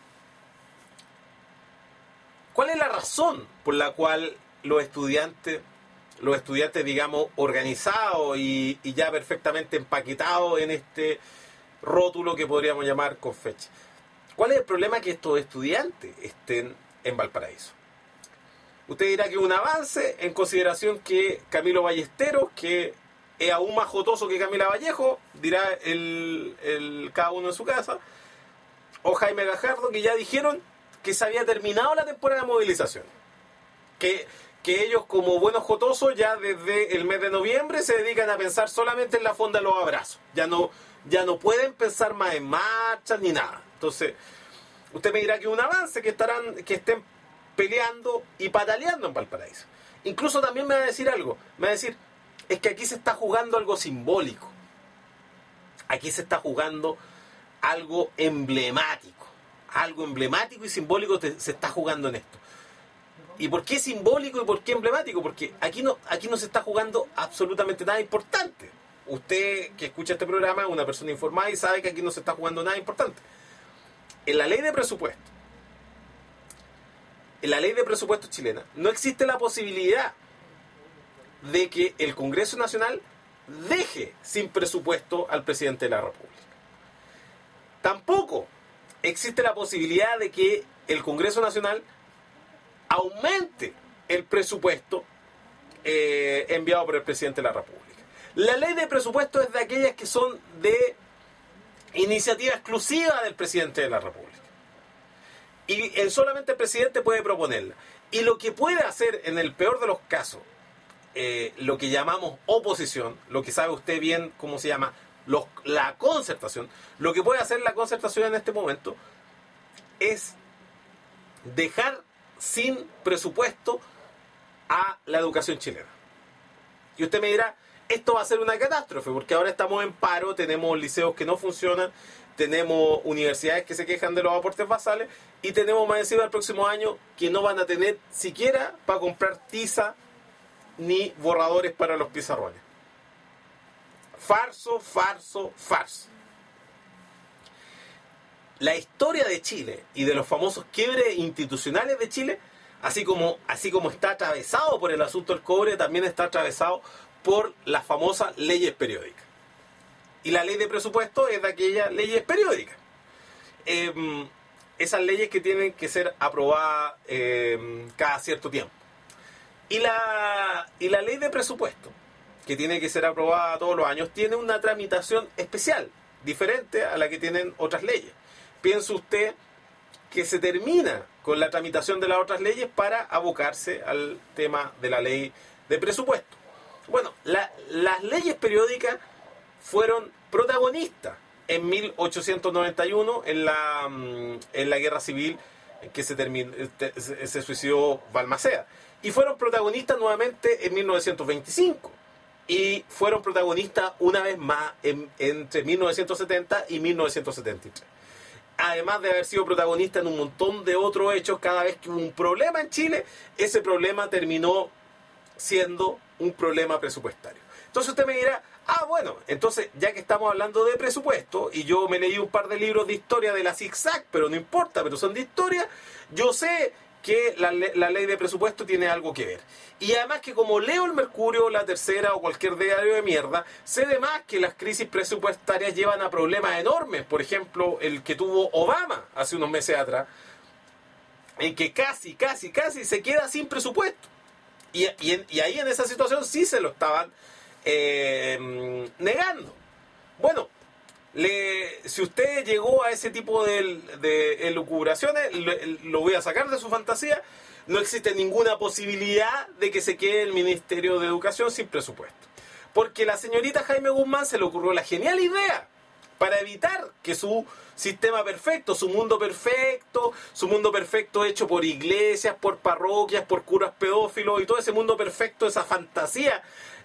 ¿Cuál es la razón por la cual los estudiantes, los estudiantes, digamos, organizados y, y ya perfectamente empaquetados en este rótulo que podríamos llamar con fecha? ¿Cuál es el problema que estos estudiantes estén en Valparaíso? Usted dirá que es un avance en consideración que Camilo Ballesteros, que es aún más jotoso que Camila Vallejo, dirá el, el, cada uno en su casa, o Jaime Gajardo, que ya dijeron que se había terminado la temporada de movilización. Que, que ellos, como buenos jotosos, ya desde el mes de noviembre se dedican a pensar solamente en la fonda de los abrazos. Ya no, ya no pueden pensar más en marchas ni nada. Entonces, usted me dirá que es un avance que estarán, que estén peleando y pataleando en Valparaíso. Incluso también me va a decir algo. Me va a decir, es que aquí se está jugando algo simbólico. Aquí se está jugando algo emblemático. Algo emblemático y simbólico te, se está jugando en esto. ¿Y por qué simbólico y por qué emblemático? Porque aquí no, aquí no se está jugando absolutamente nada importante. Usted que escucha este programa es una persona informada y sabe que aquí no se está jugando nada importante. En la ley de presupuesto, en la ley de presupuesto chilena, no existe la posibilidad de que el Congreso Nacional deje sin presupuesto al presidente de la República. Tampoco existe la posibilidad de que el Congreso Nacional aumente el presupuesto eh, enviado por el presidente de la República. La ley de presupuesto es de aquellas que son de iniciativa exclusiva del presidente de la República. Y el, solamente el presidente puede proponerla. Y lo que puede hacer, en el peor de los casos, eh, lo que llamamos oposición, lo que sabe usted bien cómo se llama, los, la concertación, lo que puede hacer la concertación en este momento es dejar sin presupuesto a la educación chilena. Y usted me dirá, esto va a ser una catástrofe, porque ahora estamos en paro, tenemos liceos que no funcionan, tenemos universidades que se quejan de los aportes basales y tenemos más encima el próximo año que no van a tener siquiera para comprar tiza ni borradores para los pizarrones. Farso, farso, farso. La historia de Chile y de los famosos quiebres institucionales de Chile, así como, así como está atravesado por el asunto del cobre, también está atravesado por las famosas leyes periódicas. Y la ley de presupuesto es de aquellas leyes periódicas. Eh, esas leyes que tienen que ser aprobadas eh, cada cierto tiempo. Y la, y la ley de presupuesto, que tiene que ser aprobada todos los años, tiene una tramitación especial, diferente a la que tienen otras leyes. Piense usted que se termina con la tramitación de las otras leyes para abocarse al tema de la ley de presupuesto. Bueno, la, las leyes periódicas fueron protagonistas en mil ochocientos noventa y uno en la, en la guerra civil que se, terminó, se, se suicidó Balmaceda. Y fueron protagonistas nuevamente en mil novecientos veinticinco. Y fueron protagonistas una vez más en, entre mil novecientos setenta y mil novecientos setenta y tres. Además de haber sido protagonista en un montón de otros hechos, cada vez que hubo un problema en Chile, ese problema terminó siendo un problema presupuestario. Entonces usted me dirá, ah, bueno, entonces ya que estamos hablando de presupuesto, y yo me leí un par de libros de historia de la zigzag, pero no importa, pero son de historia, yo sé que la, la ley de presupuesto tiene algo que ver. Y además que como leo el Mercurio, La Tercera o cualquier diario de mierda, sé de más que las crisis presupuestarias llevan a problemas enormes. Por ejemplo, el que tuvo Obama hace unos meses atrás, en que casi, casi, casi se queda sin presupuesto. Y, y, y ahí en esa situación sí se lo estaban eh, negando. Bueno, le, si usted llegó a ese tipo de, de elucubraciones, lo, lo voy a sacar de su fantasía. No existe ninguna posibilidad de que se quede el Ministerio de Educación sin presupuesto. Porque la señorita Jaime Guzmán se le ocurrió la genial idea para evitar que su sistema perfecto, su mundo perfecto, su mundo perfecto hecho por iglesias, por parroquias, por curas pedófilos y todo ese mundo perfecto, esa fantasía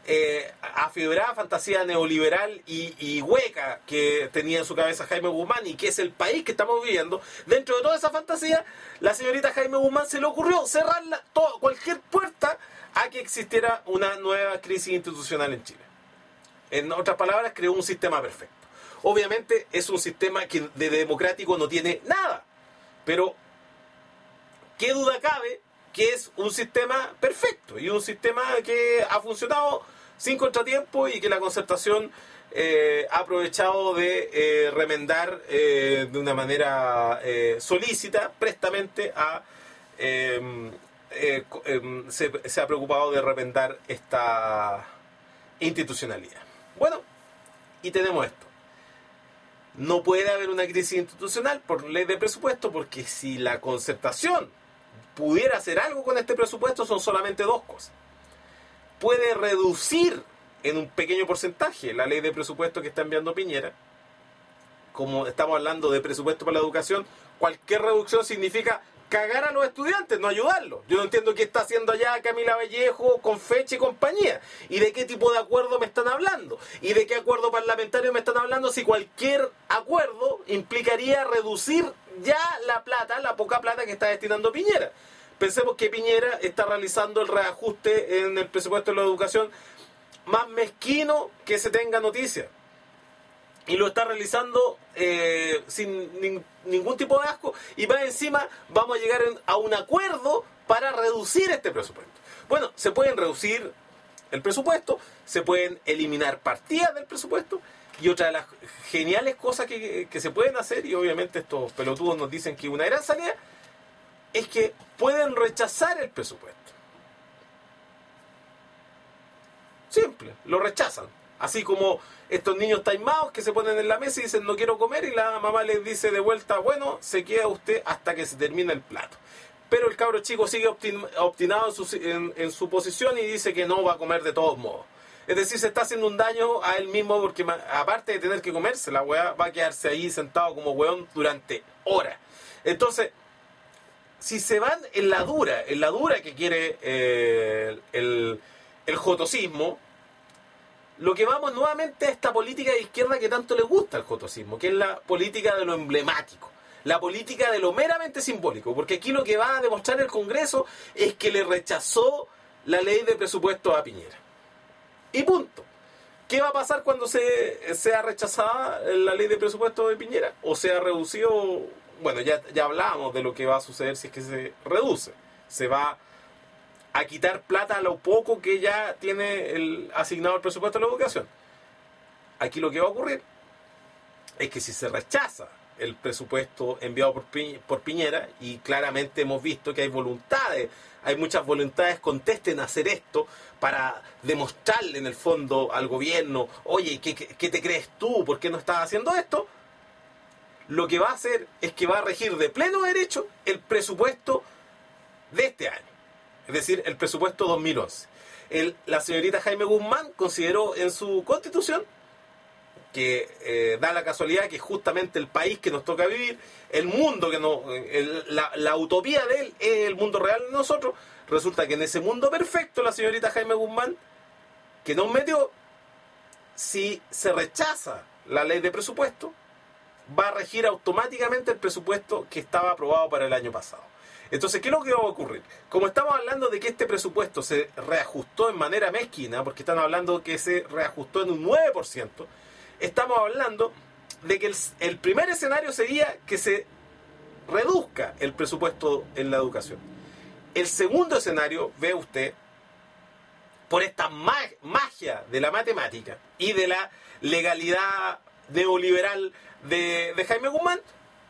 eh, afiebrada fantasía neoliberal y, y hueca que tenía en su cabeza Jaime Guzmán y que es el país que estamos viviendo, dentro de toda esa fantasía, la señorita Jaime Guzmán se le ocurrió cerrar la, todo, cualquier puerta a que existiera una nueva crisis institucional en Chile. En otras palabras, creó un sistema perfecto. Obviamente es un sistema que de democrático no tiene nada, pero qué duda cabe que es un sistema perfecto y un sistema que ha funcionado sin contratiempo y que la concertación eh, ha aprovechado de eh, remendar eh, de una manera eh, solícita, prestamente, a, eh, eh, eh, se, se ha preocupado de remendar esta institucionalidad. Bueno, y tenemos esto. No puede haber una crisis institucional por ley de presupuesto, porque si la concertación pudiera hacer algo con este presupuesto, son solamente dos cosas. Puede reducir en un pequeño porcentaje la ley de presupuesto que está enviando Piñera. Como estamos hablando de presupuesto para la educación, cualquier reducción significa cagar a los estudiantes, no ayudarlos. Yo no entiendo qué está haciendo allá Camila Vallejo con Fecha y compañía. Y de qué tipo de acuerdo me están hablando. Y de qué acuerdo parlamentario me están hablando si cualquier acuerdo implicaría reducir ya la plata, la poca plata que está destinando Piñera. Pensemos que Piñera está realizando el reajuste en el presupuesto de la educación más mezquino que se tenga noticia. Y lo está realizando eh, sin ni, ningún tipo de asco. Y más encima vamos a llegar en, a un acuerdo para reducir este presupuesto. Bueno, se pueden reducir el presupuesto, se pueden eliminar partidas del presupuesto. Y otra de las geniales cosas que, que se pueden hacer, y obviamente estos pelotudos nos dicen que una gran salida, es que pueden rechazar el presupuesto. Simple, lo rechazan. Así como estos niños taimados que se ponen en la mesa y dicen no quiero comer, y la mamá les dice de vuelta, bueno, se queda usted hasta que se termine el plato. Pero el cabro chico sigue obstinado en su, en, en su posición y dice que no va a comer de todos modos. Es decir, se está haciendo un daño a él mismo porque aparte de tener que comerse, la weá va a quedarse ahí sentado como weón durante horas. Entonces, si se van en la dura, en la dura que quiere eh, el, el jotosismo, lo que vamos nuevamente a esta política de izquierda que tanto le gusta al jotosismo, que es la política de lo emblemático, la política de lo meramente simbólico, porque aquí lo que va a demostrar el Congreso es que le rechazó la ley de presupuesto a Piñera. Y punto. ¿Qué va a pasar cuando se sea rechazada la ley de presupuesto de Piñera? O sea reducido, bueno, ya, ya hablábamos de lo que va a suceder si es que se reduce. Se va a quitar plata a lo poco que ya tiene el asignado el presupuesto de la educación. Aquí lo que va a ocurrir es que si se rechaza el presupuesto enviado por, Pi, por Piñera, y claramente hemos visto que hay voluntades, hay muchas voluntades contesten hacer esto para demostrarle en el fondo al gobierno, oye, ¿qué, qué, qué te crees tú? ¿Por qué no estás haciendo esto? Lo que va a hacer es que va a regir de pleno derecho el presupuesto de este año. Es decir, el presupuesto dos mil once. El, la señorita Jaime Guzmán consideró en su constitución que eh, da la casualidad que justamente el país que nos toca vivir, el mundo que no, el, la, la utopía de él es el mundo real de nosotros. Resulta que en ese mundo perfecto la señorita Jaime Guzmán, que nos metió, si se rechaza la ley de presupuesto, va a regir automáticamente el presupuesto que estaba aprobado para el año pasado. Entonces, ¿qué es lo que va a ocurrir? Como estamos hablando de que este presupuesto se reajustó en manera mezquina, porque están hablando que se reajustó en un nueve por ciento, estamos hablando de que el, el primer escenario sería que se reduzca el presupuesto en la educación. El segundo escenario, ve usted, por esta mag- magia de la matemática y de la legalidad neoliberal de, de Jaime Guzmán,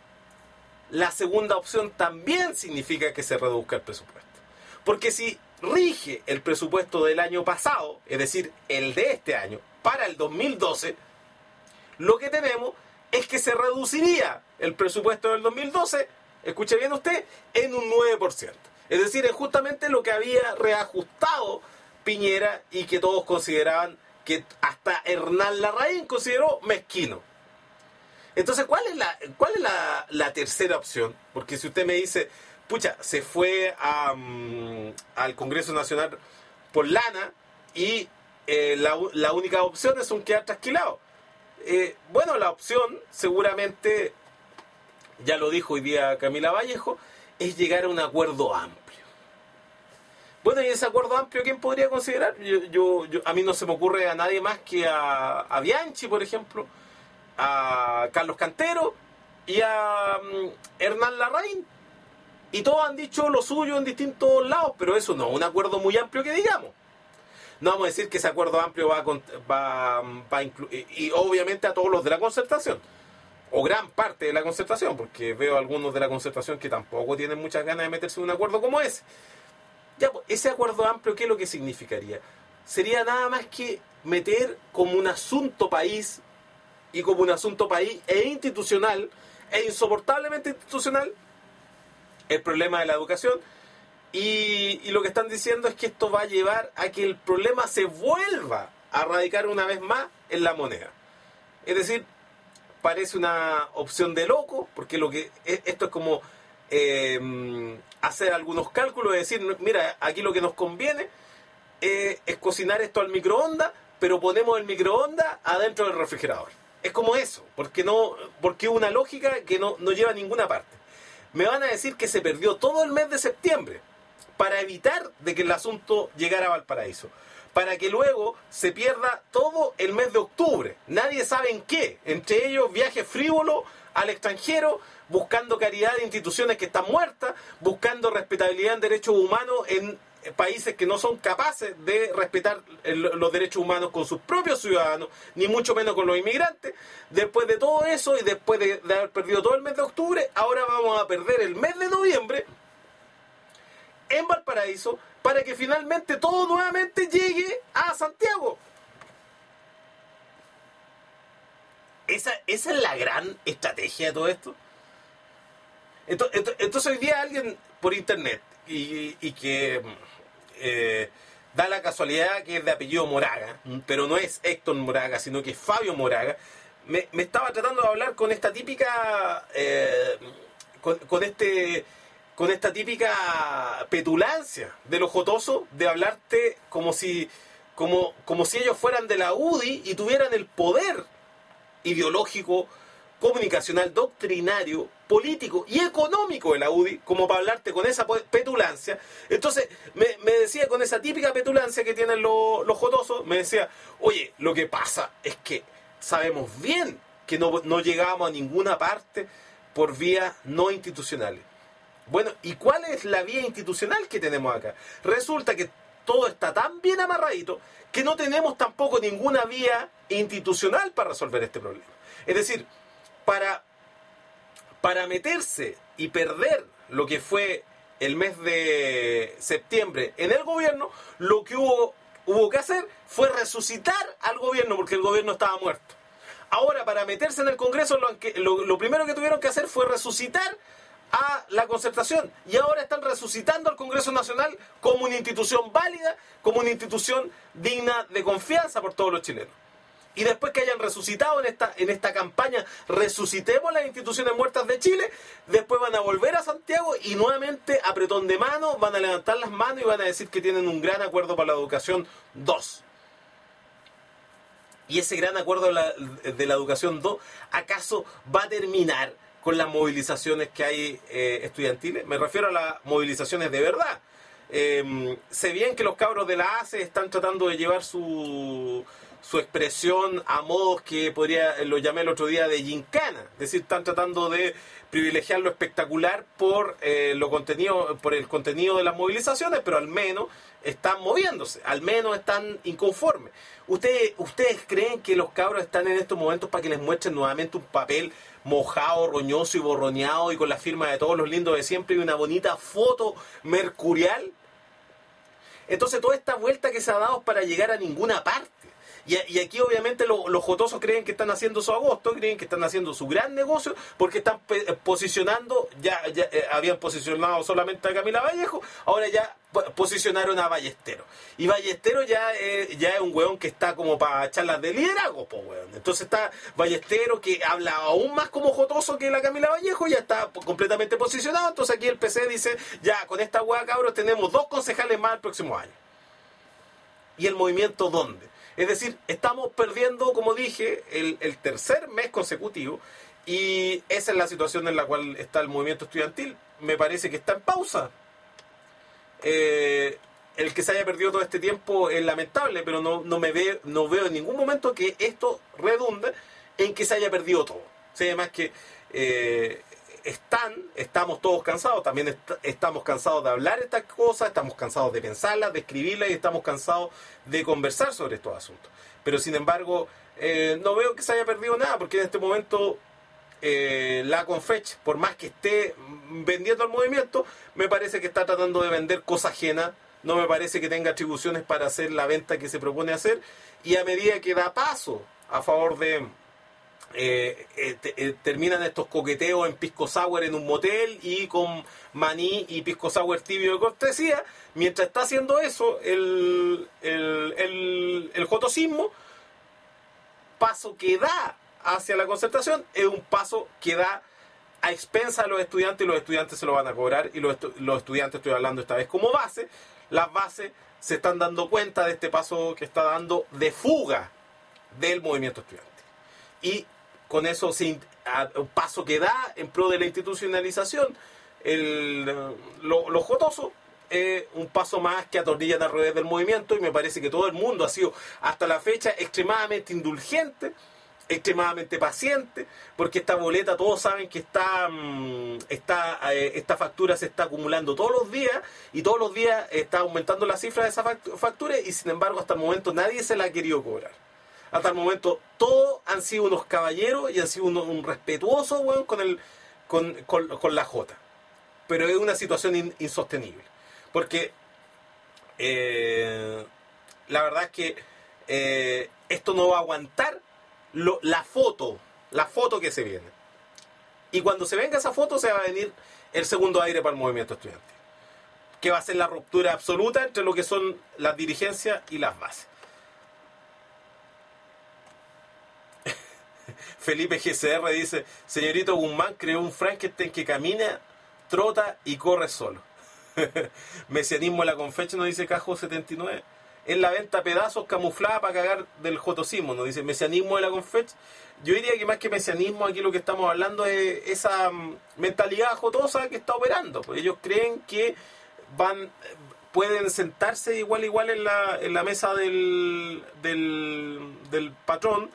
la segunda opción también significa que se reduzca el presupuesto. Porque si rige el presupuesto del año pasado, es decir, el de este año, para el dos mil doce, lo que tenemos es que se reduciría el presupuesto del dos mil doce, escuche bien usted, en un nueve por ciento. Es decir, es justamente lo que había reajustado Piñera y que todos consideraban, que hasta Hernán Larraín consideró mezquino. Entonces, ¿cuál es la, cuál es la, la tercera opción? Porque si usted me dice, pucha, se fue a, um, al Congreso Nacional por lana y eh, la, la única opción es un quedar trasquilado. Eh, bueno, la opción seguramente, ya lo dijo hoy día Camila Vallejo, es llegar a un acuerdo amplio. Bueno, y ese acuerdo amplio, ¿quién podría considerar? Yo, yo, yo, a mí no se me ocurre a nadie más que a, a Bianchi, por ejemplo, a Carlos Cantero y a um, Hernán Larraín. Y todos han dicho lo suyo en distintos lados, pero eso no es un acuerdo muy amplio que digamos. No vamos a decir que ese acuerdo amplio va a, va, va a incluir, y, y obviamente a todos los de la concertación, o gran parte de la concertación, porque veo a algunos de la concertación que tampoco tienen muchas ganas de meterse en un acuerdo como ese. Ya, pues, ese acuerdo amplio, ¿qué es lo que significaría? Sería nada más que meter como un asunto país, y como un asunto país e institucional, e insoportablemente institucional, el problema de la educación. Y, y lo que están diciendo es que esto va a llevar a que el problema se vuelva a radicar una vez más en la moneda. Es decir, parece una opción de loco, porque lo que esto es como eh, hacer algunos cálculos y decir, mira, aquí lo que nos conviene eh, es cocinar esto al microondas, pero ponemos el microondas adentro del refrigerador. Es como eso, porque no, porque es una lógica que no, no lleva a ninguna parte. Me van a decir que se perdió todo el mes de septiembre para evitar de que el asunto llegara a Valparaíso, para que luego se pierda todo el mes de octubre. Nadie sabe en qué, entre ellos viajes frívolos al extranjero, buscando caridad de instituciones que están muertas, buscando respetabilidad en derechos humanos en países que no son capaces de respetar el, los derechos humanos con sus propios ciudadanos, ni mucho menos con los inmigrantes. Después de todo eso y después de, de haber perdido todo el mes de octubre, ahora vamos a perder el mes de noviembre en Valparaíso para que finalmente todo nuevamente llegue a Santiago. Esa, esa es la gran estrategia de todo esto. Entonces, entonces hoy día alguien por internet y, y que eh, da la casualidad que es de apellido Moraga, pero no es Héctor Moraga, sino que es Fabio Moraga, me, me estaba tratando de hablar con esta típica eh, con, con este con esta típica petulancia de los jotosos de hablarte como si como, como si ellos fueran de la U D I y tuvieran el poder ideológico, comunicacional, doctrinario, político y económico de la U D I, como para hablarte con esa petulancia. Entonces me, me decía con esa típica petulancia que tienen los, los jotosos, me decía, oye, lo que pasa es que sabemos bien que no, no llegamos a ninguna parte por vías no institucionales. Bueno, ¿y cuál es la vía institucional que tenemos acá? Resulta que todo está tan bien amarradito que no tenemos tampoco ninguna vía institucional para resolver este problema. Es decir, para, para meterse y perder lo que fue el mes de septiembre en el gobierno, lo que hubo, hubo que hacer fue resucitar al gobierno, porque el gobierno estaba muerto. Ahora, para meterse en el Congreso, lo, lo, lo primero que tuvieron que hacer fue resucitar a la concertación, y ahora están resucitando al Congreso Nacional como una institución válida, como una institución digna de confianza por todos los chilenos. Y después que hayan resucitado en esta, en esta campaña, resucitemos las instituciones muertas de Chile, después van a volver a Santiago y nuevamente, apretón de mano, van a levantar las manos y van a decir que tienen un gran acuerdo para la educación dos. Y ese gran acuerdo de la, de la educación dos, ¿acaso va a terminar con las movilizaciones que hay eh, estudiantiles? Me refiero a las movilizaciones de verdad. Eh, sé bien que los cabros de la A C E están tratando de llevar su, su expresión a modos que podría, lo llamé el otro día de gincana. Es decir, están tratando de privilegiar lo espectacular por, eh, lo contenido, por el contenido de las movilizaciones, pero al menos están moviéndose, al menos están inconformes. ¿Ustedes, ¿Ustedes creen que los cabros están en estos momentos para que les muestren nuevamente un papel mojado, roñoso y borroneado y con la firma de todos los lindos de siempre y una bonita foto mercurial? Entonces toda esta vuelta que se ha dado es para llegar a ninguna parte. Y, y aquí obviamente lo, los jotosos creen que están haciendo su agosto, creen que están haciendo su gran negocio, porque están pe- posicionando, ya, ya eh, habían posicionado solamente a Camila Vallejo, ahora ya posicionaron a Ballesteros. Y Ballesteros ya, eh, ya es un weón que está como para charlas de liderazgo, po, weón. Entonces está Ballesteros, que habla aún más como jotoso que la Camila Vallejo, ya está completamente posicionado. Entonces aquí el P C dice, ya con esta weá, cabros, tenemos dos concejales más el próximo año. ¿Y el movimiento dónde? Es decir, estamos perdiendo, como dije, el, el tercer mes consecutivo, y esa es la situación en la cual está el movimiento estudiantil. Me parece que está en pausa. Eh, el que se haya perdido todo este tiempo es lamentable, pero no, no, me ve, no veo en ningún momento que esto redunde en que se haya perdido todo. O sea, además que eh, están, estamos todos cansados, también est estamos cansados de hablar estas cosas, estamos cansados de pensarlas, de escribirlas, y estamos cansados de conversar sobre estos asuntos. Pero sin embargo, eh, no veo que se haya perdido nada, porque en este momento eh, la Confech, por más que esté vendiendo al movimiento, me parece que está tratando de vender cosa ajena. No me parece que tenga atribuciones para hacer la venta que se propone hacer, y a medida que da paso a favor de eh, eh, te, eh, terminan estos coqueteos en pisco sour en un motel y con maní y pisco sour tibio de cortesía, mientras está haciendo eso el el, el, el jotosismo, paso que da hacia la concertación es un paso que da a expensa de los estudiantes, y los estudiantes se lo van a cobrar, y los, estu los estudiantes, estoy hablando esta vez como base, las bases se están dando cuenta de este paso que está dando de fuga del movimiento estudiantil. Y con eso, sin, a, un paso que da en pro de la institucionalización, el, lo, lo jotoso, es eh, un paso más que atornillan al revés del movimiento, y me parece que todo el mundo ha sido hasta la fecha extremadamente indulgente, extremadamente paciente, porque esta boleta todos saben que está, está eh, esta factura se está acumulando todos los días, y todos los días está aumentando la cifra de esa factura, y sin embargo hasta el momento nadie se la ha querido cobrar. Hasta el momento todos han sido unos caballeros y han sido unos, un respetuoso, bueno, con, el, con, con, con la Jota. Pero es una situación in, insostenible, porque eh, la verdad es que eh, esto no va a aguantar Lo, la foto, la foto que se viene. Y cuando se venga esa foto se va a venir el segundo aire para el movimiento estudiantil, que va a ser la ruptura absoluta entre lo que son las dirigencias y las bases. Felipe G C R dice: señorito Guzmán creó un Frankenstein que camina, trota y corre solo. Mesianismo de la Confech, nos dice Cajo setenta y nueve. Es la venta a pedazos camuflada para cagar del jotosismo, nos dice mesianismo de la Confech. Yo diría que más que mesianismo, aquí lo que estamos hablando es esa mentalidad jotosa que está operando. Pues ellos creen que van pueden sentarse igual igual en la, en la mesa del, del, del patrón,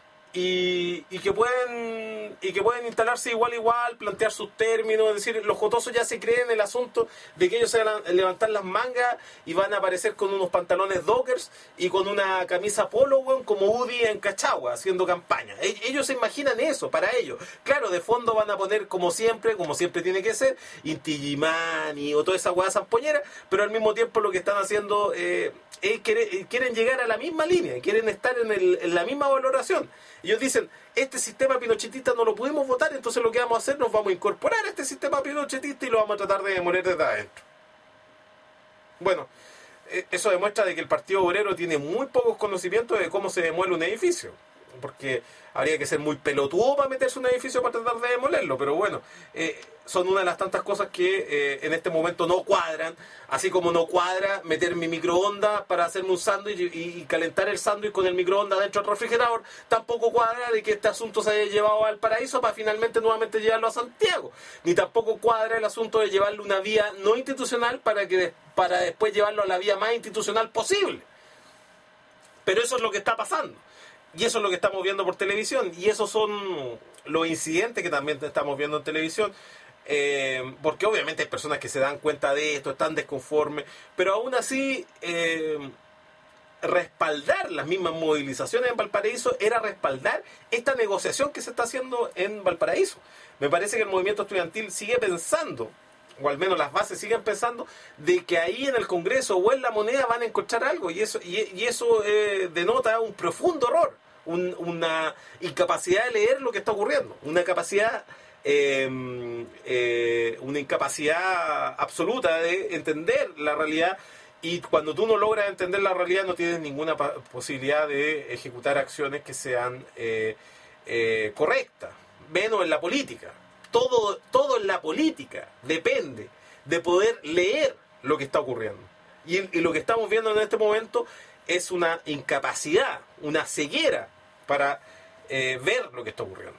y, y que pueden y que pueden instalarse igual igual, plantear sus términos. Es decir, los jotosos ya se creen el asunto de que ellos se van a levantar las mangas y van a aparecer con unos pantalones dockers y con una camisa polo, bueno, como Udi en Cachagua haciendo campaña. Ellos se imaginan eso para ellos. Claro, de fondo van a poner como siempre, como siempre tiene que ser, Inti Illimani o toda esa hueá zampoñera, pero al mismo tiempo lo que están haciendo eh, es que quieren llegar a la misma línea, quieren estar en, el, en la misma valoración. Ellos dicen: este sistema pinochetista no lo pudimos votar, entonces lo que vamos a hacer, nos vamos a incorporar a este sistema pinochetista y lo vamos a tratar de demoler desde adentro. Bueno, eso demuestra de que el Partido Obrero tiene muy pocos conocimientos de cómo se demuele un edificio, porque habría que ser muy pelotudo para meterse en un edificio para tratar de demolerlo. Pero bueno, eh, son una de las tantas cosas que eh, en este momento no cuadran, así como no cuadra meter mi microondas para hacerme un sándwich y, y calentar el sándwich con el microondas dentro del refrigerador. Tampoco cuadra de que este asunto se haya llevado a Valparaíso para finalmente nuevamente llevarlo a Santiago, ni tampoco cuadra el asunto de llevarlo a una vía no institucional para que para después llevarlo a la vía más institucional posible. Pero eso es lo que está pasando. Y eso es lo que estamos viendo por televisión. Y esos son los incidentes que también estamos viendo en televisión. Eh, porque obviamente hay personas que se dan cuenta de esto, están desconformes. Pero aún así, eh, respaldar las mismas movilizaciones en Valparaíso era respaldar esta negociación que se está haciendo en Valparaíso. Me parece que el movimiento estudiantil sigue pensando, o al menos las bases siguen pensando, de que ahí en el Congreso o en la Moneda van a encontrar algo. Y eso, y, y eso eh, denota un profundo error. Un, una incapacidad de leer lo que está ocurriendo, una capacidad eh, eh, una incapacidad absoluta de entender la realidad, y cuando tú no logras entender la realidad no tienes ninguna posibilidad de ejecutar acciones que sean eh, eh, correctas. Menos en la política, todo, todo en la política depende de poder leer lo que está ocurriendo, y, y lo que estamos viendo en este momento es una incapacidad, una ceguera para eh, ver lo que está ocurriendo.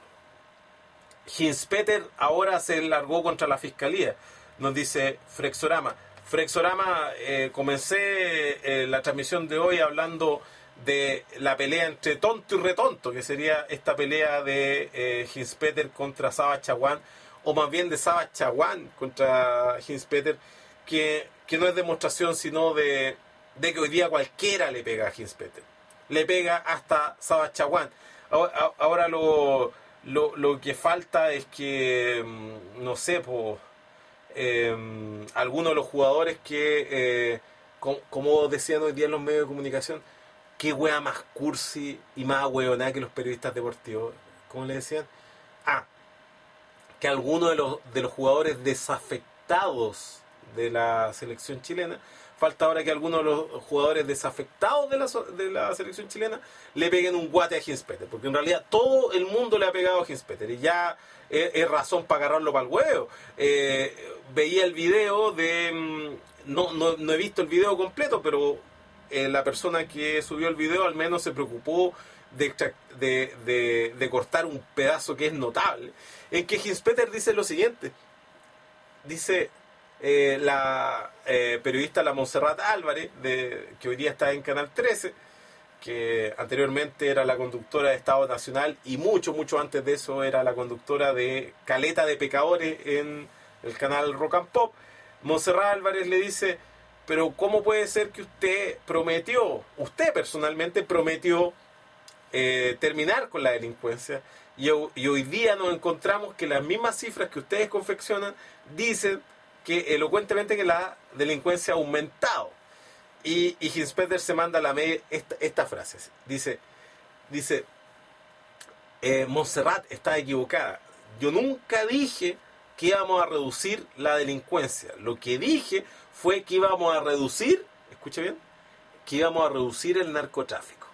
Hinspeter ahora se largó contra la fiscalía, nos dice Frexorama. Frexorama, eh, comencé eh, la transmisión de hoy hablando de la pelea entre tonto y retonto, que sería esta pelea de eh, Hinspeter contra Saba Chaguán, o más bien de Saba Chaguán contra Hinspeter, que, que no es demostración sino de, de que hoy día cualquiera le pega a Hinspeter, le pega hasta Saba Chaguán. Ahora, ahora lo, lo, lo que falta es que, no sé, pues, eh, algunos de los jugadores que, eh, com, como decían hoy día en los medios de comunicación, qué wea más cursi y más hueonada que los periodistas deportivos, ¿cómo le decían? Ah, que algunos de los, de los jugadores desafectados de la selección chilena, falta ahora que algunos de los jugadores desafectados de la, de la selección chilena le peguen un guate a Hinspeter, porque en realidad todo el mundo le ha pegado a Hinspeter y ya es, es razón para agarrarlo para el huevo. Eh, veía el video de... No, no, no he visto el video completo, pero eh, la persona que subió el video al menos se preocupó de, de, de, de cortar un pedazo que es notable, en que Hinspeter dice lo siguiente. Dice... Eh, la eh, periodista la Montserrat Álvarez, de, que hoy día está en Canal trece, que anteriormente era la conductora de Estado Nacional y mucho, mucho antes de eso era la conductora de Caleta de Pecadores en el canal Rock and Pop. Montserrat Álvarez le dice, pero ¿cómo puede ser que usted prometió, usted personalmente prometió eh, terminar con la delincuencia y, y hoy día nos encontramos que las mismas cifras que ustedes confeccionan dicen que elocuentemente que la delincuencia ha aumentado? Y, y Hinspeter se manda a la media esta, esta frase. Dice, dice eh, Montserrat está equivocada. Yo nunca dije que íbamos a reducir la delincuencia. Lo que dije fue que íbamos a reducir, escuche bien, que íbamos a reducir el narcotráfico.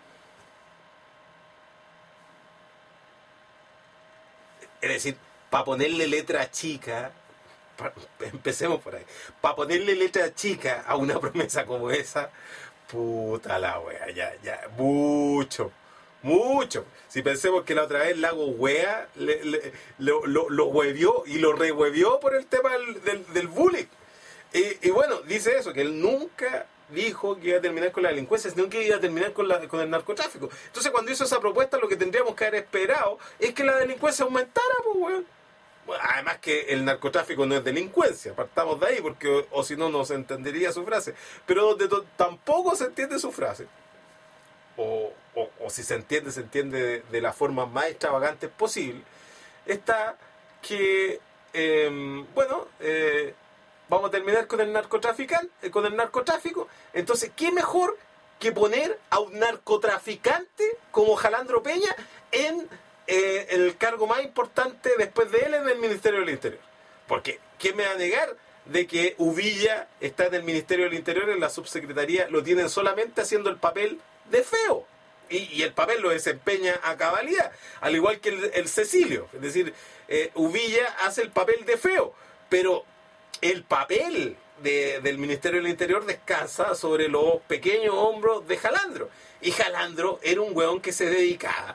Es decir, para ponerle letra chica, empecemos por ahí. Para ponerle letra chica a una promesa como esa, puta la wea, ya, ya, mucho, mucho. Si pensemos que la otra vez Lago Wea le, le, lo, lo, lo huevió y lo rehuevió por el tema del, del, del bullying. Y, y bueno, dice eso, que él nunca dijo que iba a terminar con la delincuencia, sino que iba a terminar con, la, con el narcotráfico. Entonces, cuando hizo esa propuesta, lo que tendríamos que haber esperado es que la delincuencia aumentara, pues, weón. Además que el narcotráfico no es delincuencia, partamos de ahí, porque o, o si no, no se entendería su frase. Pero donde to, tampoco se entiende su frase, o, o, o si se entiende, se entiende de, de la forma más extravagante posible, está que, eh, bueno, eh, vamos a terminar con el narcotraficante, con el narcotráfico. Entonces, ¿qué mejor que poner a un narcotraficante como Jalandro Peña en eh, el cargo más importante después de él en el Ministerio del Interior? Porque, ¿quién me va a negar de que Uvilla está en el Ministerio del Interior, en la subsecretaría, lo tienen solamente haciendo el papel de feo? Y, y el papel lo desempeña a cabalidad, al igual que el, el Cecilio. Es decir, eh, Uvilla hace el papel de feo, pero el papel de, del Ministerio del Interior descansa sobre los pequeños hombros de Jalandro. Y Jalandro era un weón que se dedicaba.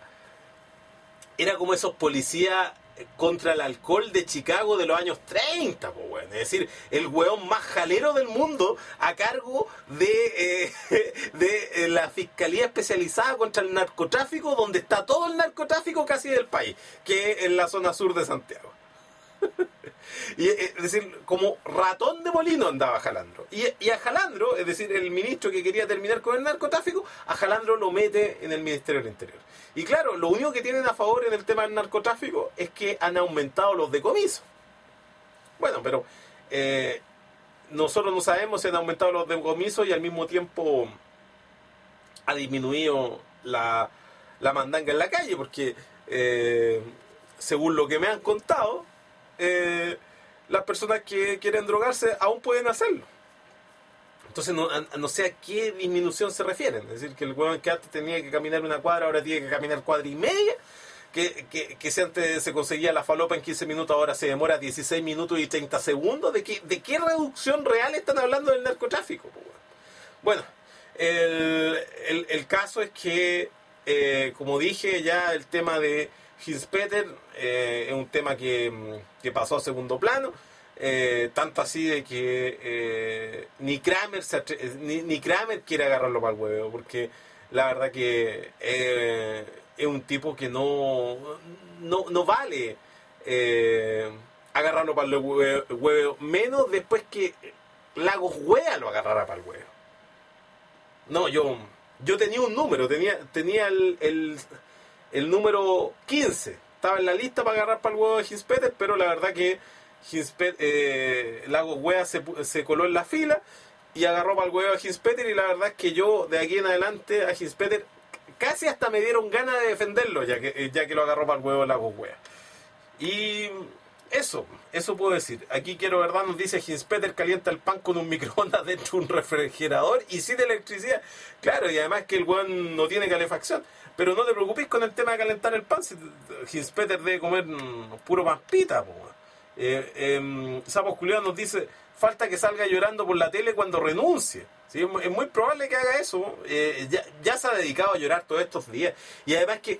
Era como esos policías contra el alcohol de Chicago de los años treinta, pues, weón. Es decir, el weón más jalero del mundo a cargo de, eh, de eh, la Fiscalía Especializada contra el Narcotráfico, donde está todo el narcotráfico casi del país, que es en la zona sur de Santiago. Y, es decir, como ratón de molino andaba Jalandro. Y, y a Jalandro, es decir, el ministro que quería terminar con el narcotráfico, a Jalandro lo mete en el Ministerio del Interior. Y claro, lo único que tienen a favor en el tema del narcotráfico es que han aumentado los decomisos. Bueno, pero eh, nosotros no sabemos si han aumentado los decomisos y al mismo tiempo ha disminuido la, la mandanga en la calle, porque eh, según lo que me han contado, Eh, las personas que quieren drogarse aún pueden hacerlo. Entonces no, no sé a qué disminución se refieren. Es decir, que el huevón que antes tenía que caminar una cuadra ahora tiene que caminar cuadra y media, que, que, que si antes se conseguía la falopa en quince minutos ahora se demora dieciséis minutos y treinta segundos. ¿De qué, de qué reducción real están hablando del narcotráfico? Bueno, El, el, el caso es que, eh, como dije, ya el tema de Hinspeter eh, es un tema que, que pasó a segundo plano. Eh, tanto así de que eh, ni Kramer se atre- ni, ni Kramer quiere agarrarlo para el huevo, porque la verdad que eh, es un tipo que no no, no vale eh, agarrarlo para el huevo, huevo, menos después que Lagos Wea lo agarrara para el huevo. No, yo yo tenía un número, tenía tenía el, el, el número quince, estaba en la lista para agarrar para el huevo de Hinspeter, pero la verdad que Hinspeter, eh, Lagos Wea se, se coló en la fila y agarró para el huevo a Hinspeter, y la verdad es que yo de aquí en adelante a Hinspeter casi hasta me dieron ganas de defenderlo, ya que, ya que lo agarró para el huevo Lagos Wea. Y eso, eso puedo decir. Aquí quiero verdad nos dice: Hinspeter calienta el pan con un microondas dentro de un refrigerador y sin electricidad. Claro, y además que el hueón no tiene calefacción. Pero no te preocupes con el tema de calentar el pan, si Hinspeter debe comer mmm, puro pampita, po. Eh, eh, Sapos Culiados nos dice: falta que salga llorando por la tele cuando renuncie. ¿Sí? Es, es muy probable que haga eso. Eh, ya, ya se ha dedicado a llorar todos estos días. Y además que,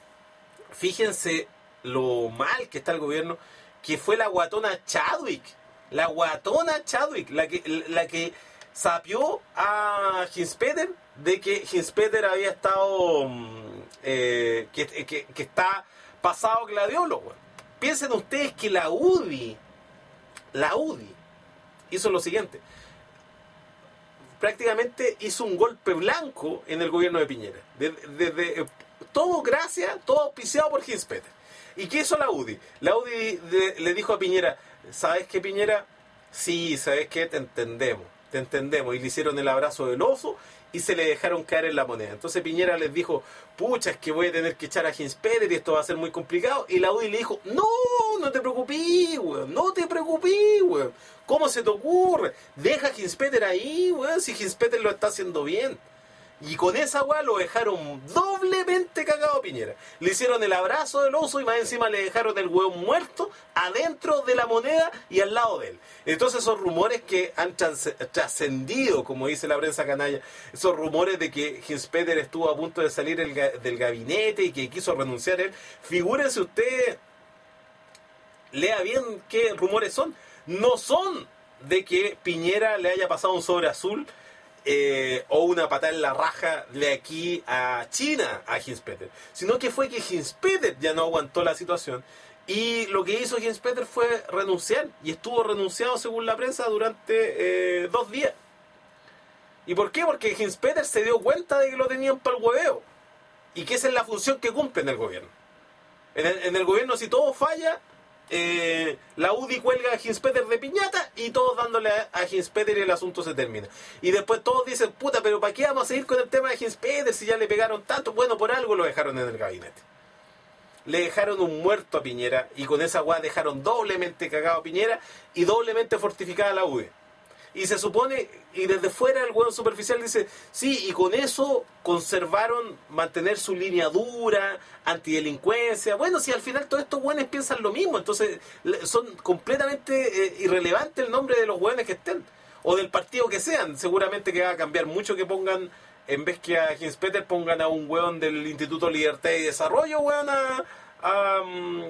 fíjense lo mal que está el gobierno, que fue la guatona Chadwick. La guatona Chadwick, la que, la que sapió a Hinspeter de que Hinspeter había estado, eh, que, que, que está pasado gladiólogo. Piensen ustedes que la U D I, la U D I, hizo lo siguiente. Prácticamente hizo un golpe blanco en el gobierno de Piñera. Desde, desde, todo gracias, todo auspiciado por Hinspeter. ¿Y qué hizo la U D I? La U D I de, le dijo a Piñera: ¿sabes qué, Piñera? Sí, ¿sabes qué? Te entendemos, te entendemos. Y le hicieron el abrazo del oso y se le dejaron caer en la moneda. Entonces Piñera les dijo: pucha, es que voy a tener que echar a Hinspeter y esto va a ser muy complicado. Y la U D I le dijo: no, no te preocupes, weón, no te preocupes, weón. ¿Cómo se te ocurre? Deja a Hinspeter ahí, weón, si Hinspeter lo está haciendo bien. Y con esa weá lo dejaron doblemente cagado a Piñera. Le hicieron el abrazo del oso y más encima le dejaron el hueón muerto adentro de la moneda y al lado de él. Entonces esos rumores que han trascendido, como dice la prensa canalla, esos rumores de que Hinspeter estuvo a punto de salir el, del gabinete y que quiso renunciar él, figúrense usted, lea bien qué rumores son. No son de que Piñera le haya pasado un sobre azul Eh, o una patada en la raja de aquí a China a Hinspeter, sino que fue que Hinspeter ya no aguantó la situación y lo que hizo Hinspeter fue renunciar, y estuvo renunciado según la prensa durante eh, dos días. ¿Y por qué? Porque Hinspeter se dio cuenta de que lo tenían para el hueveo y que esa es la función que cumple en el gobierno. En el, en el gobierno, si todo falla, Eh, la U D I cuelga a Hinspeter de piñata y todos dándole a, a Hinspeter y el asunto se termina. Y después todos dicen: puta, pero ¿para qué vamos a seguir con el tema de Hinspeter si ya le pegaron tanto? Bueno, por algo lo dejaron en el gabinete. Le dejaron un muerto a Piñera y con esa weá dejaron doblemente cagado a Piñera y doblemente fortificada a la U D I. Y se supone, y desde fuera el hueón superficial dice: sí, y con eso conservaron mantener su línea dura, antidelincuencia. Bueno, si al final todos estos hueones piensan lo mismo, entonces son completamente eh, irrelevante el nombre de los hueones que estén, o del partido que sean. Seguramente que va a cambiar mucho que pongan, en vez que a Hinspeter, pongan a un hueón del Instituto Libertad y Desarrollo, hueón, a... A,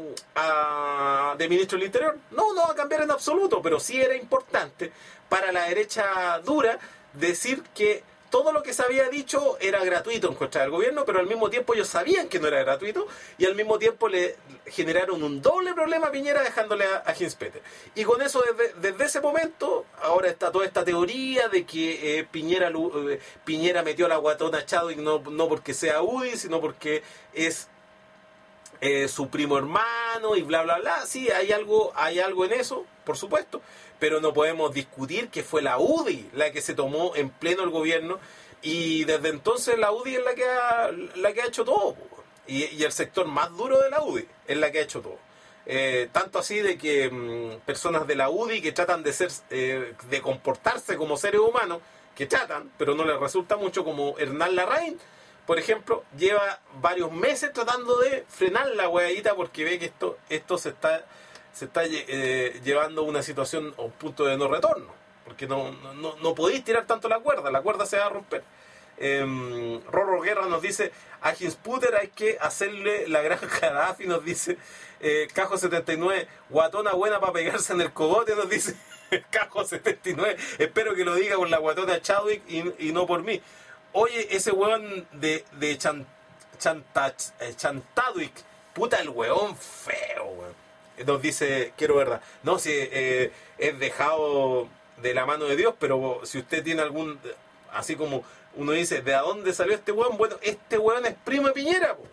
a, de ministro del Interior. No, no va a cambiar en absoluto, pero sí era importante para la derecha dura decir que todo lo que se había dicho era gratuito en contra del gobierno, pero al mismo tiempo ellos sabían que no era gratuito y al mismo tiempo le generaron un doble problema a Piñera dejándole a, a Hinspeter. Y con eso, desde, desde ese momento, ahora está toda esta teoría de que eh, Piñera, eh, Piñera metió a la guatona Chadwick no, no porque sea U D I, sino porque es Eh, su primo hermano y bla bla bla. Sí, hay algo, hay algo en eso, por supuesto, pero no podemos discutir que fue la U D I la que se tomó en pleno el gobierno, y desde entonces la U D I es la que ha, la que ha hecho todo, y, y el sector más duro de la U D I es la que ha hecho todo. Eh, tanto así de que mmm, personas de la U D I que tratan de ser eh, de comportarse como seres humanos, que tratan, pero no les resulta mucho, como Hernán Larraín, por ejemplo, lleva varios meses tratando de frenar la hueadita porque ve que esto esto se está se está eh, llevando a una situación, a un punto de no retorno. Porque porque no, no, no podéis tirar tanto la cuerda, la cuerda se va a romper. Eh, Rorro Guerra nos dice, a Hinsputer hay que hacerle la gran Gaddafi, nos dice eh, Cajo setenta y nueve, guatona buena para pegarse en el cogote, nos dice Cajo setenta y nueve, espero que lo diga con la guatona Chadwick y, y no por mí. Oye, ese weón de, de Chan, Chantach, eh, Chantadwick, puta el weón feo, weón. Nos dice, quiero verdad, no, si eh, es dejado de la mano de Dios, pero si usted tiene algún, así como uno dice, ¿de dónde salió este weón? Bueno, este weón es primo de Piñera, po.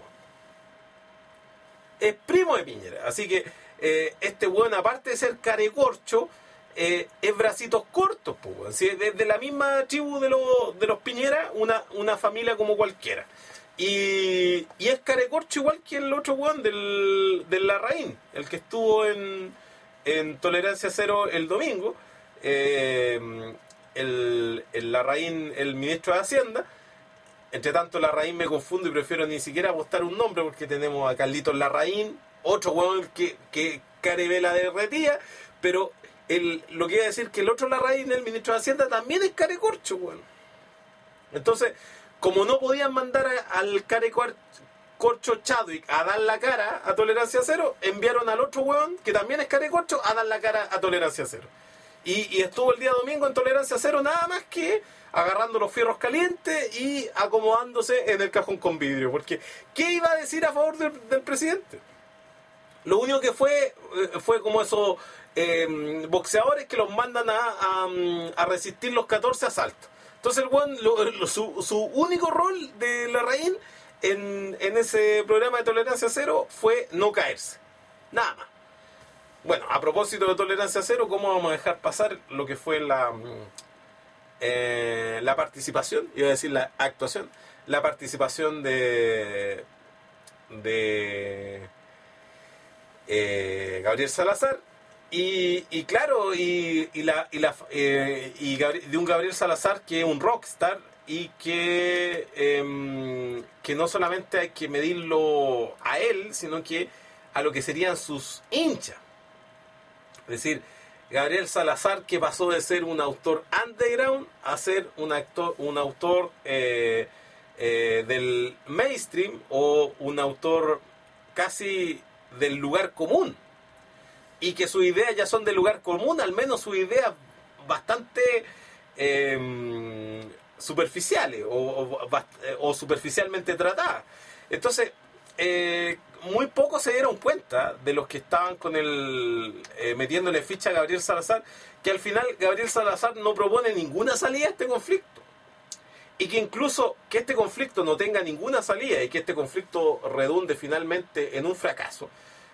Es primo de Piñera. Así que eh, este weón, aparte de ser carecorcho, eh, es bracitos cortos, po, weón. Si es de, de la misma tribu de, lo, de los Piñera, una, una familia como cualquiera. Y, y es carecorcho igual que el otro weón del, del Larraín, el que estuvo en, en Tolerancia Cero el domingo. Eh, El, el Larraín, el ministro de Hacienda. Entre tanto, Larraín me confundo y prefiero ni siquiera apostar un nombre porque tenemos a Carlitos Larraín, otro huevón que, que carevela derretía, pero el, lo que iba a decir que el otro Larraín, el ministro de Hacienda, también es carecorcho, huevón. Entonces, como no podían mandar a, al carecorcho Chadwick a dar la cara a Tolerancia Cero, enviaron al otro huevón, que también es carecorcho, a dar la cara a Tolerancia Cero. Y, y estuvo el día domingo en Tolerancia Cero nada más que agarrando los fierros calientes y acomodándose en el cajón con vidrio. Porque, ¿qué iba a decir a favor del, del presidente? Lo único que fue fue como esos eh, boxeadores que los mandan a, a, a resistir los catorce asaltos. Entonces el buen, lo, lo, su, su único rol de Larraín en, en ese programa de Tolerancia Cero fue no caerse. Nada más. Bueno, a propósito de Tolerancia Cero, ¿cómo vamos a dejar pasar lo que fue la eh, la participación? Iba a decir la actuación. La participación de de eh, Gabriel Salazar. Y, y claro, y, y, la, y, la, eh, y Gabriel, de un Gabriel Salazar que es un rockstar y que, eh, que no solamente hay que medirlo a él, sino que a lo que serían sus hinchas. Es decir, Gabriel Salazar, que pasó de ser un autor underground a ser un, actor, un autor eh, eh, del mainstream o un autor casi del lugar común. Y que sus ideas ya son del lugar común, al menos sus ideas bastante eh, superficiales o, o, o superficialmente tratadas. Entonces, eh, muy pocos se dieron cuenta de los que estaban con el eh, metiéndole ficha a Gabriel Salazar, que al final Gabriel Salazar no propone ninguna salida a este conflicto. Y que incluso que este conflicto no tenga ninguna salida y que este conflicto redunde finalmente en un fracaso,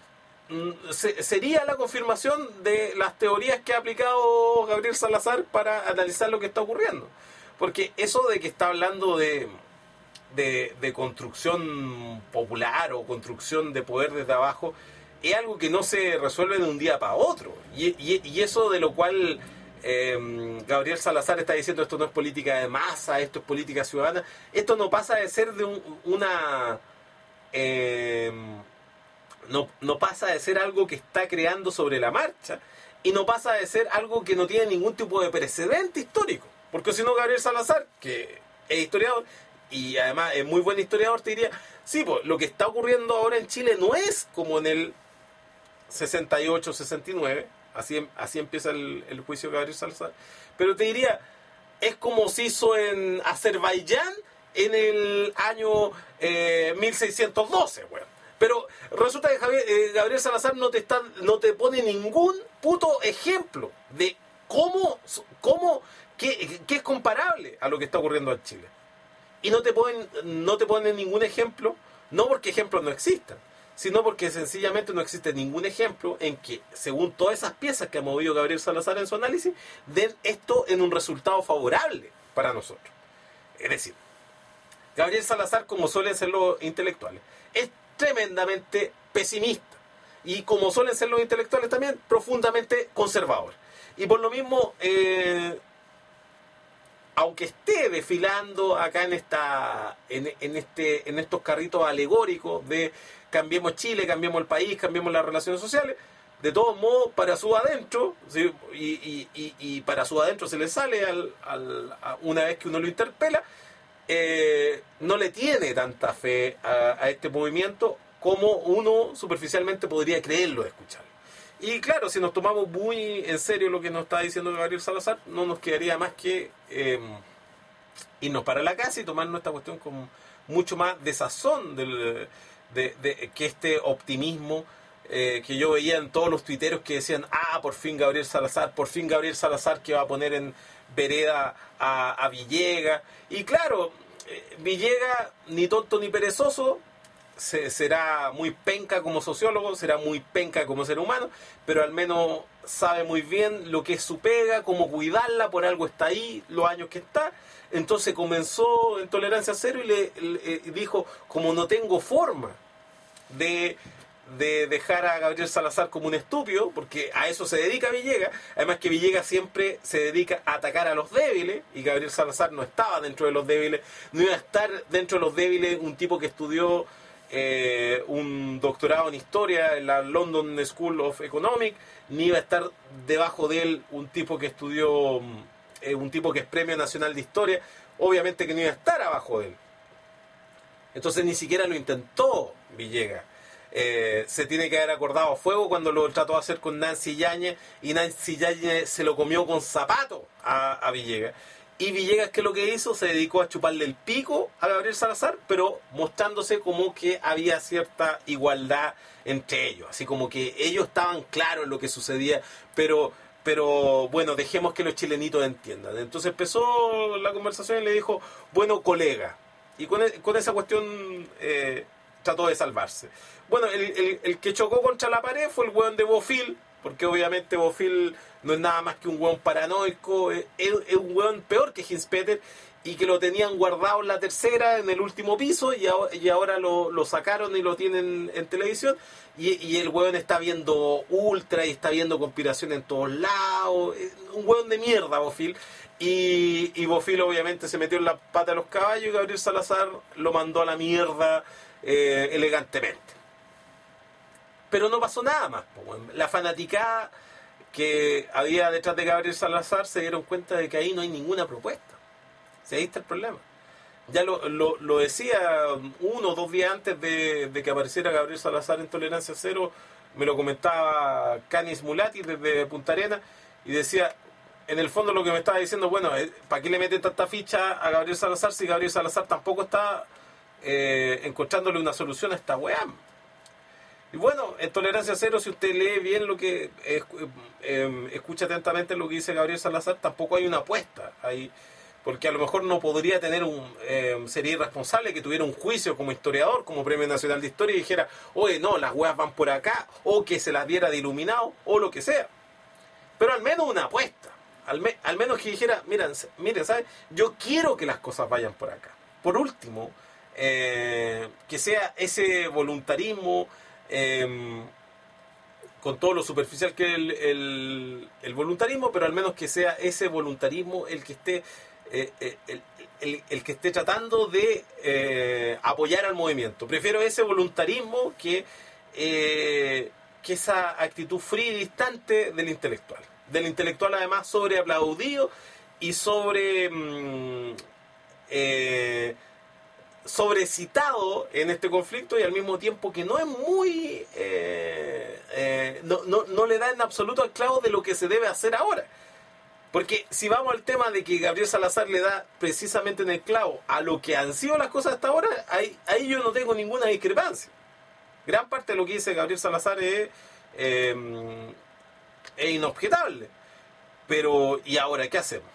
se, sería la confirmación de las teorías que ha aplicado Gabriel Salazar para analizar lo que está ocurriendo. Porque eso de que está hablando de, de, de construcción popular o construcción de poder desde abajo es algo que no se resuelve de un día para otro. Y, y, y eso de lo cual eh, Gabriel Salazar está diciendo esto no es política de masa, esto es política ciudadana, esto no pasa de ser de un, una... Eh, No, no pasa de ser algo que está creando sobre la marcha y no pasa de ser algo que no tiene ningún tipo de precedente histórico. Porque si no, Gabriel Salazar, que es historiador y además es muy buen historiador, te diría, sí, pues lo que está ocurriendo ahora en Chile no es como en el sesenta y ocho, sesenta y nueve, así, así empieza el, el juicio de Gabriel Salazar, pero te diría, es como se hizo en Azerbaiyán en el año eh, mil seiscientos doce, weón. Pero resulta que Javier, eh, Gabriel Salazar no te está, no te pone ningún puto ejemplo de cómo, cómo qué, qué es comparable a lo que está ocurriendo en Chile. Y no te ponen, no te ponen ningún ejemplo, no porque ejemplos no existan, sino porque sencillamente no existe ningún ejemplo en que, según todas esas piezas que ha movido Gabriel Salazar en su análisis, den esto en un resultado favorable para nosotros. Es decir, Gabriel Salazar, como suelen ser los intelectuales, es tremendamente pesimista y, como suelen ser los intelectuales también, profundamente conservador. Y por lo mismo, eh, aunque esté desfilando acá en esta en, en este en estos carritos alegóricos de cambiemos Chile, cambiemos el país, cambiemos las relaciones sociales, de todos modos, para su adentro, ¿sí? y, y, y, y para su adentro se le sale al, al, a una vez que uno lo interpela, eh, no le tiene tanta fe a, a este movimiento como uno superficialmente podría creerlo de escucharlo. Y claro, si nos tomamos muy en serio lo que nos está diciendo Gabriel Salazar, no nos quedaría más que eh, irnos para la casa y tomarnos esta cuestión con mucho más desazón del, de, de, que este optimismo eh, que yo veía en todos los tuiteros que decían, ah, por fin Gabriel Salazar, por fin Gabriel Salazar que va a poner en vereda a, a Villegas. Y claro, eh, Villegas, ni tonto ni perezoso, Se, será muy penca como sociólogo, será muy penca como ser humano, pero al menos sabe muy bien lo que es su pega, cómo cuidarla, por algo está ahí, los años que está. Entonces comenzó en Tolerancia Cero y le, le dijo, como no tengo forma de, de dejar a Gabriel Salazar como un estúpido, porque a eso se dedica Villegas, además que Villegas siempre se dedica a atacar a los débiles, y Gabriel Salazar no estaba dentro de los débiles, no iba a estar dentro de los débiles un tipo que estudió Eh, un doctorado en historia en la London School of Economics, ni iba a estar debajo de él un tipo que estudió, eh, un tipo que es Premio Nacional de Historia, obviamente que no iba a estar abajo de él. Entonces ni siquiera lo intentó Villegas. Eh, se tiene que haber acordado a fuego cuando lo trató de hacer con Nancy Yáñez, y Nancy Yáñez se lo comió con zapato a, a Villegas. Y Villegas, ¿qué es lo que hizo? Se dedicó a chuparle el pico a Gabriel Salazar, pero mostrándose como que había cierta igualdad entre ellos. Así como que ellos estaban claros en lo que sucedía, pero, pero bueno, dejemos que los chilenitos entiendan. Entonces empezó la conversación y le dijo, bueno, colega. Y con, con esa cuestión eh, trató de salvarse. Bueno, el, el, el que chocó contra la pared fue el hueón de Bofill, porque obviamente Bofill no es nada más que un hueón paranoico, es, es un hueón peor que Hinspeter, y que lo tenían guardado en la tercera, en el último piso, y ahora, y ahora lo, lo sacaron y lo tienen en televisión, y, y el hueón está viendo Ultra y está viendo conspiración en todos lados, es un hueón de mierda Bofill, y, y Bofill obviamente se metió en la pata de los caballos, y Gabriel Salazar lo mandó a la mierda eh, elegantemente. Pero no pasó nada más. La fanaticada que había detrás de Gabriel Salazar se dieron cuenta de que ahí no hay ninguna propuesta. Si ahí está el problema. Ya lo, lo, lo decía uno o dos días antes de, de que apareciera Gabriel Salazar en Tolerancia Cero, me lo comentaba Canis Mulati desde Punta Arenas, y decía, en el fondo lo que me estaba diciendo, bueno, ¿para qué le meten tanta ficha a Gabriel Salazar si Gabriel Salazar tampoco está eh, encontrándole una solución a esta weá? Y bueno, en Tolerancia Cero, si usted lee bien lo que eh, eh, escucha atentamente lo que dice Gabriel Salazar, tampoco hay una apuesta ahí, porque a lo mejor no podría tener un eh, sería irresponsable que tuviera un juicio como historiador, como Premio Nacional de Historia, y dijera, oye, no, las weas van por acá, o que se las diera de iluminado, o lo que sea. Pero al menos una apuesta, al, me, al menos que dijera, miren, miren, ¿sabes? Yo quiero que las cosas vayan por acá. Por último, eh, que sea ese voluntarismo, Eh, con todo lo superficial que es el, el, el voluntarismo, pero al menos que sea ese voluntarismo el que esté eh, el, el, el que esté tratando de eh, apoyar al movimiento. Prefiero ese voluntarismo que, eh, que esa actitud fría y distante del intelectual. Del intelectual además sobreaplaudido y sobre... Mm, eh, sobrecitado en este conflicto, y al mismo tiempo que no es muy eh, eh, no, no, no le da en absoluto al clavo de lo que se debe hacer ahora, porque si vamos al tema de que Gabriel Salazar le da precisamente en el clavo a lo que han sido las cosas hasta ahora, ahí, ahí yo no tengo ninguna discrepancia. Gran parte de lo que dice Gabriel Salazar es, eh, es inobjetable, pero ¿y ahora qué hacemos?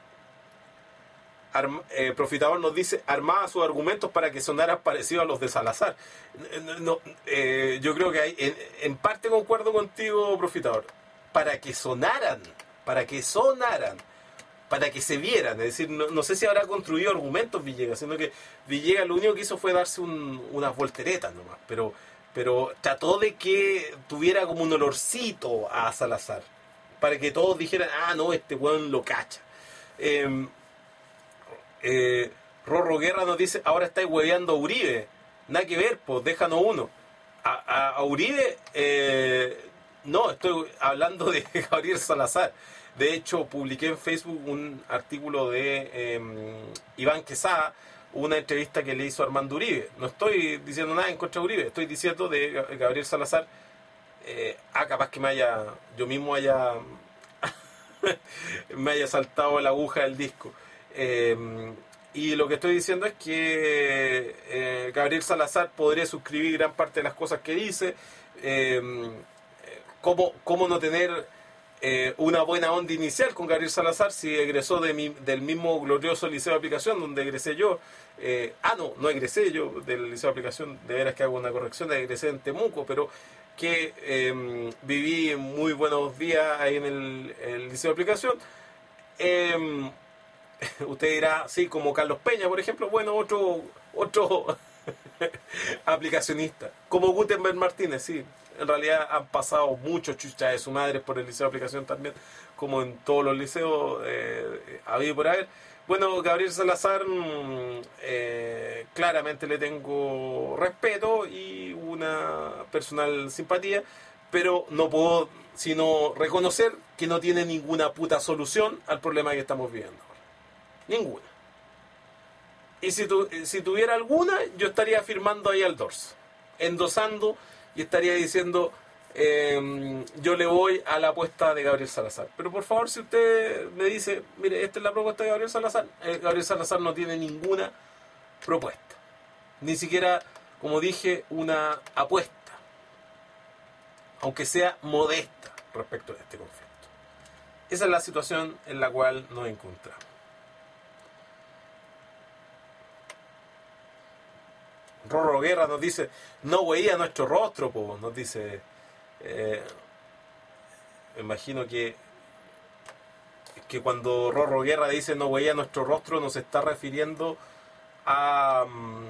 Arma, eh, Profitador nos dice, armaba sus argumentos para que sonaran parecidos a los de Salazar. No, no, eh, yo creo que hay, en, en parte concuerdo contigo, Profitador. Para que sonaran, para que sonaran, para que se vieran. Es decir, no, no sé si habrá construido argumentos Villegas, sino que Villegas lo único que hizo fue darse un, unas volteretas nomás, pero, pero trató de que tuviera como un olorcito a Salazar, para que todos dijeran, ah, no, este weón lo cacha. Eh, Eh, Rorro Guerra nos dice, ahora estáis hueveando a Uribe. Nada que ver, pues déjanos uno. A, a, a Uribe, eh, No, estoy hablando de Gabriel Salazar. De hecho, publiqué en Facebook un artículo de eh, Iván Quesada, una entrevista que le hizo Armando Uribe. No estoy diciendo nada en contra de Uribe, estoy diciendo de Gabriel Salazar. Eh, ah, capaz que me haya, yo mismo haya, me haya saltado la aguja del disco. Eh, y lo que estoy diciendo es que eh, Gabriel Salazar podría suscribir gran parte de las cosas que dice. Eh, ¿cómo, ¿Cómo no tener eh, una buena onda inicial con Gabriel Salazar si egresó de mi, del mismo glorioso liceo de aplicación donde egresé yo? Eh, ah, no, no egresé yo del liceo de aplicación, de veras que hago una corrección, egresé en Temuco, pero que eh, viví muy buenos días ahí en el, el liceo de aplicación. Eh, usted dirá, sí, como Carlos Peña, por ejemplo, bueno, otro otro aplicacionista, como Gutenberg Martínez, sí. En realidad han pasado muchos chuchas de su madre por el liceo de aplicación también, como en todos los liceos eh, habido por haber. Bueno, Gabriel Salazar, eh, claramente le tengo respeto y una personal simpatía, pero no puedo sino reconocer que no tiene ninguna puta solución al problema que estamos viviendo ahora. Ninguna. Y si, tu, si tuviera alguna, yo estaría firmando ahí al dorso, endosando y estaría diciendo, eh, yo le voy a la apuesta de Gabriel Salazar. Pero por favor, si usted me dice, mire, esta es la propuesta de Gabriel Salazar, eh, Gabriel Salazar no tiene ninguna propuesta. Ni siquiera, como dije, una apuesta. Aunque sea modesta respecto a este conflicto. Esa es la situación en la cual nos encontramos. Rorro Guerra nos dice, no veía nuestro rostro, po, nos dice, eh, me imagino que que cuando Rorro Guerra dice no veía nuestro rostro, nos está refiriendo a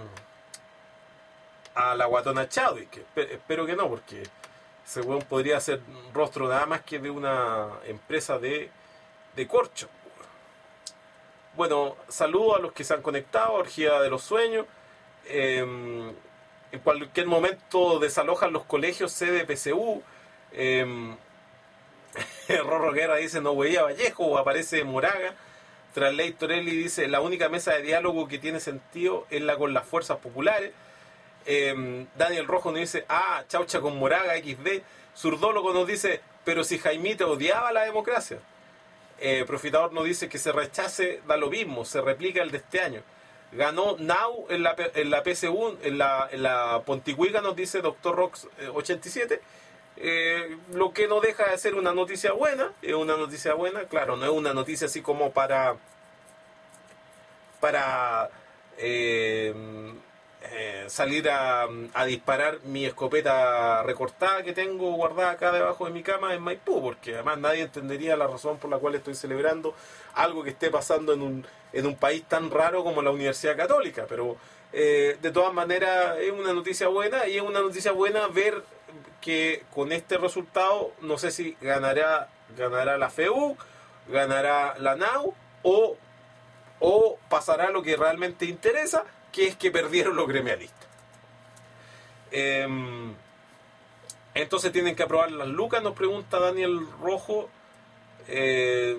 a la guatona Chadwick, que espero que no, porque ese weón podría ser rostro nada más que de una empresa de, de corcho. Bueno, saludo a los que se han conectado, Orgía de los Sueños. Eh, en cualquier momento desalojan los colegios sede P C U. Eh, Rorro Guerra dice no veía Vallejo, aparece Moraga. Translate Torelli dice la única mesa de diálogo que tiene sentido es la con las fuerzas populares. Eh, Daniel Rojo nos dice ah, chaucha con Moraga equis de. Zurdólogo nos dice pero si Jaimite odiaba la democracia. eh, Profitador nos dice que se rechace da lo mismo, se replica el de este año. Ganó Now en la, en la P C U, en la, en la Ponticuica, nos dice Doctor Rox ochenta y siete. Eh, lo que no deja de ser una noticia buena, es una noticia buena, claro, no es una noticia así como para para eh, eh, salir a, a disparar mi escopeta recortada que tengo guardada acá debajo de mi cama en Maipú, porque además nadie entendería la razón por la cual estoy celebrando algo que esté pasando en un, en un país tan raro como la Universidad Católica, pero eh, de todas maneras es una noticia buena, y es una noticia buena ver que con este resultado no sé si ganará ganará la F E U, ganará la Nau o, o pasará lo que realmente interesa, que es que perdieron los gremialistas. Eh, entonces tienen que aprobar las lucas, nos pregunta Daniel Rojo. Eh,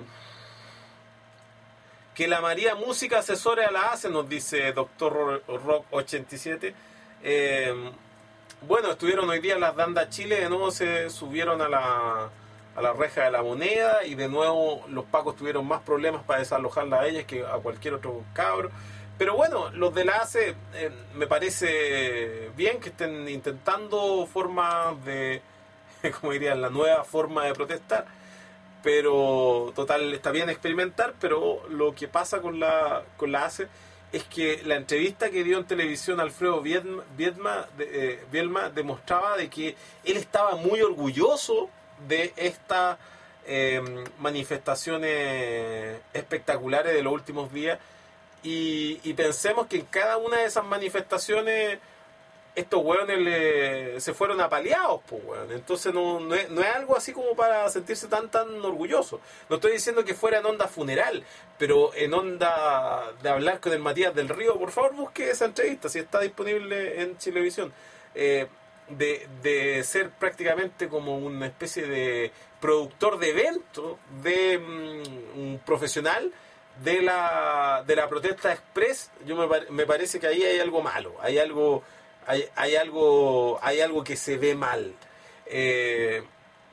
que la María Música asesore a la A C E, nos dice Doctor Rock ochenta y siete. Eh, bueno, estuvieron hoy día las Dandas Chile, de nuevo se subieron a la, a la reja de la Moneda, y de nuevo los pacos tuvieron más problemas para desalojarla a ellas que a cualquier otro cabro. Pero bueno, los de la A C E eh, me parece bien que estén intentando formas de, como dirían, la nueva forma de protestar. Pero total, está bien experimentar, pero lo que pasa con la con la A C E es que la entrevista que dio en televisión Alfredo Bielma, Bielma, de, eh, Bielma demostraba de que él estaba muy orgulloso de estas eh, manifestaciones espectaculares de los últimos días, y, y pensemos que en cada una de esas manifestaciones estos hueones le, se fueron apaleados, pues, hueón. Entonces no, no, es, no es algo así como para sentirse tan tan orgulloso. No estoy diciendo que fuera en onda funeral, pero en onda de hablar con el Matías del Río. Por favor, busque esa entrevista, si está disponible en Chilevisión. Eh, de, de ser prácticamente como una especie de productor de eventos, de um, un profesional de la, de la protesta express. Yo me, me parece que ahí hay algo malo, hay algo, hay, hay algo, hay algo que se ve mal. Eh,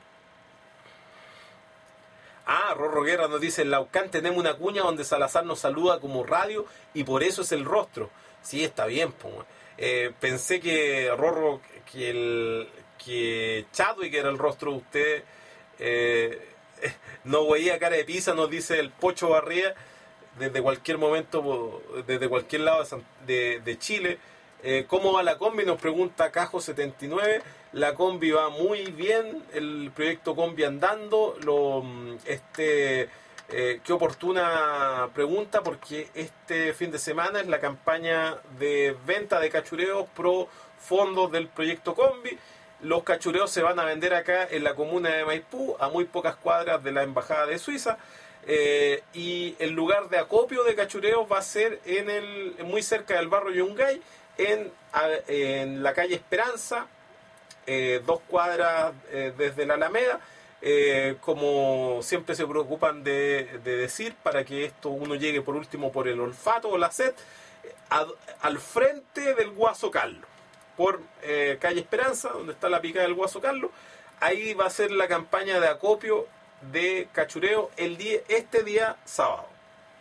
Ah, Rorro Guerra nos dice, en Laucán tenemos una cuña donde Salazar nos saluda como radio y por eso es el rostro. Sí, está bien, pues. Eh, pensé que Rorro, que el que Chadwick era el rostro de usted. Eh, no veía cara de pizza, nos dice el Pocho Barría, desde cualquier momento, desde cualquier lado de, de Chile. Eh, ¿Cómo va la combi? Nos pregunta Cajo setenta y nueve. La combi va muy bien, el proyecto combi andando. Lo, este, eh, qué oportuna pregunta, porque este fin de semana es la campaña de venta de cachureos pro fondos del proyecto combi. Los cachureos se van a vender acá en la comuna de Maipú, a muy pocas cuadras de la embajada de Suiza. Eh, y el lugar de acopio de cachureos va a ser en el muy cerca del barrio Yungay, en, en la calle Esperanza, eh, dos cuadras eh, desde la Alameda, eh, como siempre se preocupan de, de decir, para que esto uno llegue por último por el olfato o la sed, a, al frente del Guaso Carlos, por eh, calle Esperanza, donde está la pica del Guaso Carlos. Ahí va a ser la campaña de acopio de cachureo el día, este día sábado.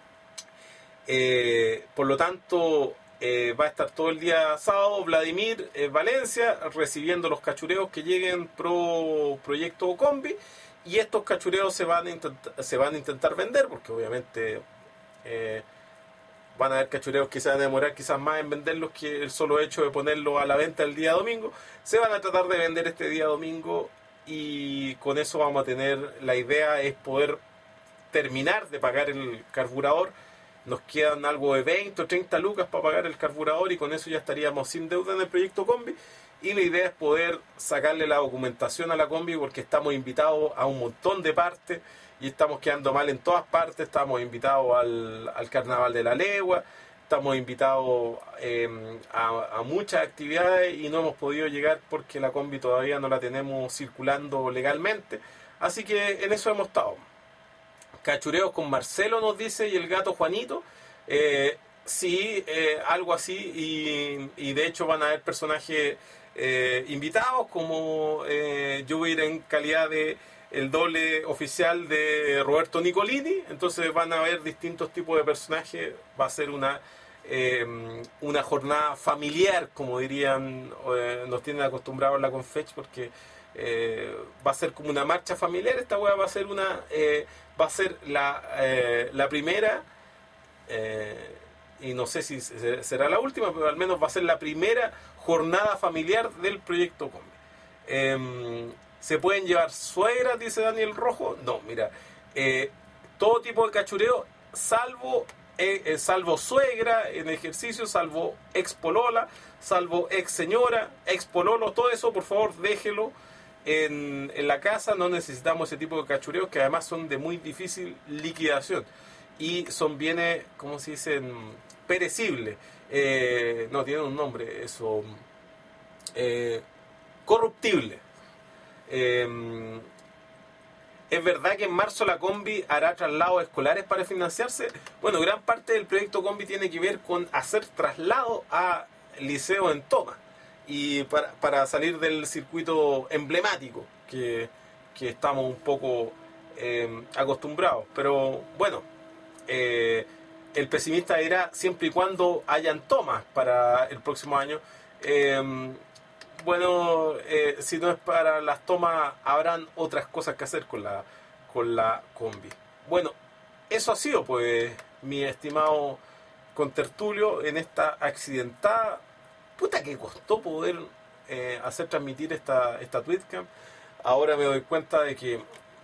Eh, por lo tanto, eh, va a estar todo el día sábado Vladimir eh, Valencia recibiendo los cachureos que lleguen pro proyecto combi, y estos cachureos se van a intentar, se van a intentar vender, porque obviamente eh, van a haber cachureos que se van a demorar quizás más en venderlos que el solo hecho de ponerlos a la venta el día domingo. Se van a tratar de vender este día domingo, y con eso vamos a tener, la idea es poder terminar de pagar el carburador. Nos quedan algo de veinte o treinta lucas para pagar el carburador, y con eso ya estaríamos sin deuda en el proyecto combi. Y la idea es poder sacarle la documentación a la combi, porque estamos invitados a un montón de partes y estamos quedando mal en todas partes. Estamos invitados al, al Carnaval de la Legua, estamos invitados eh, a, a muchas actividades, y no hemos podido llegar porque la combi todavía no la tenemos circulando legalmente. Así que en eso hemos estado. Cachureos con Marcelo, nos dice, y el gato Juanito. Eh, sí, eh, algo así, y, y de hecho van a haber personajes eh, invitados, como eh, yo voy a ir en calidad de el doble oficial de Roberto Nicolini. Entonces van a haber distintos tipos de personajes. Va a ser una eh, una jornada familiar, como dirían, eh, nos tienen acostumbrados en la Confech, porque eh, va a ser como una marcha familiar. Esta hueá va a ser una eh, va a ser la, eh, la primera, eh, y no sé si será la última, pero al menos va a ser la primera jornada familiar del proyecto combi. Eh, ¿Se pueden llevar suegras?, dice Daniel Rojo. No, mira, eh, todo tipo de cachureo, salvo eh, eh, salvo suegra en ejercicio, salvo ex polola, salvo ex señora, ex pololo, todo eso, por favor, déjelo en, en la casa. No necesitamos ese tipo de cachureos, que además son de muy difícil liquidación y son bienes, ¿cómo se dicen?, perecibles. Eh, no, tienen un nombre, eso, eh, corruptible. Eh, ¿Es verdad que en marzo la combi hará traslados escolares para financiarse? Bueno, gran parte del proyecto combi tiene que ver con hacer traslado a liceo en Toma, y para, para salir del circuito emblemático que, que estamos un poco eh, acostumbrados. Pero bueno, eh, el pesimista dirá, siempre y cuando hayan tomas para el próximo año. Eh, bueno, eh, si no es para las tomas, habrán otras cosas que hacer con la, con la combi. Bueno, eso ha sido, pues, mi estimado contertulio, en esta accidentada. Puta que costó poder eh, hacer transmitir esta, esta Tweetcam. Ahora me doy cuenta de que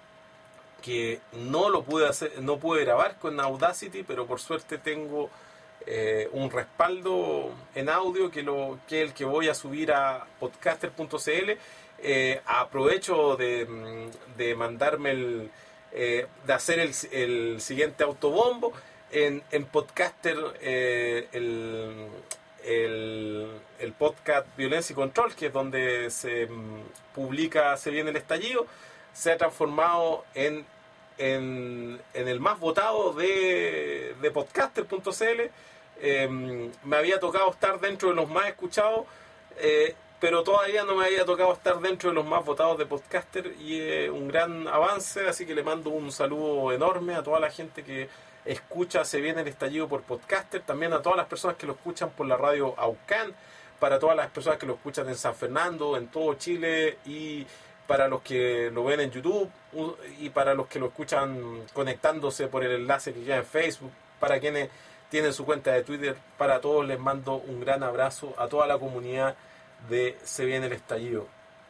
que no lo pude hacer, no pude grabar con Audacity, pero por suerte tengo eh, un respaldo en audio que lo que es el que voy a subir a podcaster punto c l. Eh, aprovecho de, de mandarme el eh, de hacer el, el siguiente autobombo en, en Podcaster. Eh, el el, el podcast Violencia y Control, que es donde se mm, publica Se viene el estallido, se ha transformado en, en, en el más votado de, de podcaster punto c l. Eh, me había tocado estar dentro de los más escuchados, eh, pero todavía no me había tocado estar dentro de los más votados de podcaster, y es eh, un gran avance, así que le mando un saludo enorme a toda la gente que escucha Se viene el estallido por podcaster, también a todas las personas que lo escuchan por la radio Aucán, para todas las personas que lo escuchan en San Fernando, en todo Chile, y para los que lo ven en YouTube, y para los que lo escuchan conectándose por el enlace que queda en Facebook, para quienes tienen su cuenta de Twitter. Para todos les mando un gran abrazo a toda la comunidad de Se viene el estallido.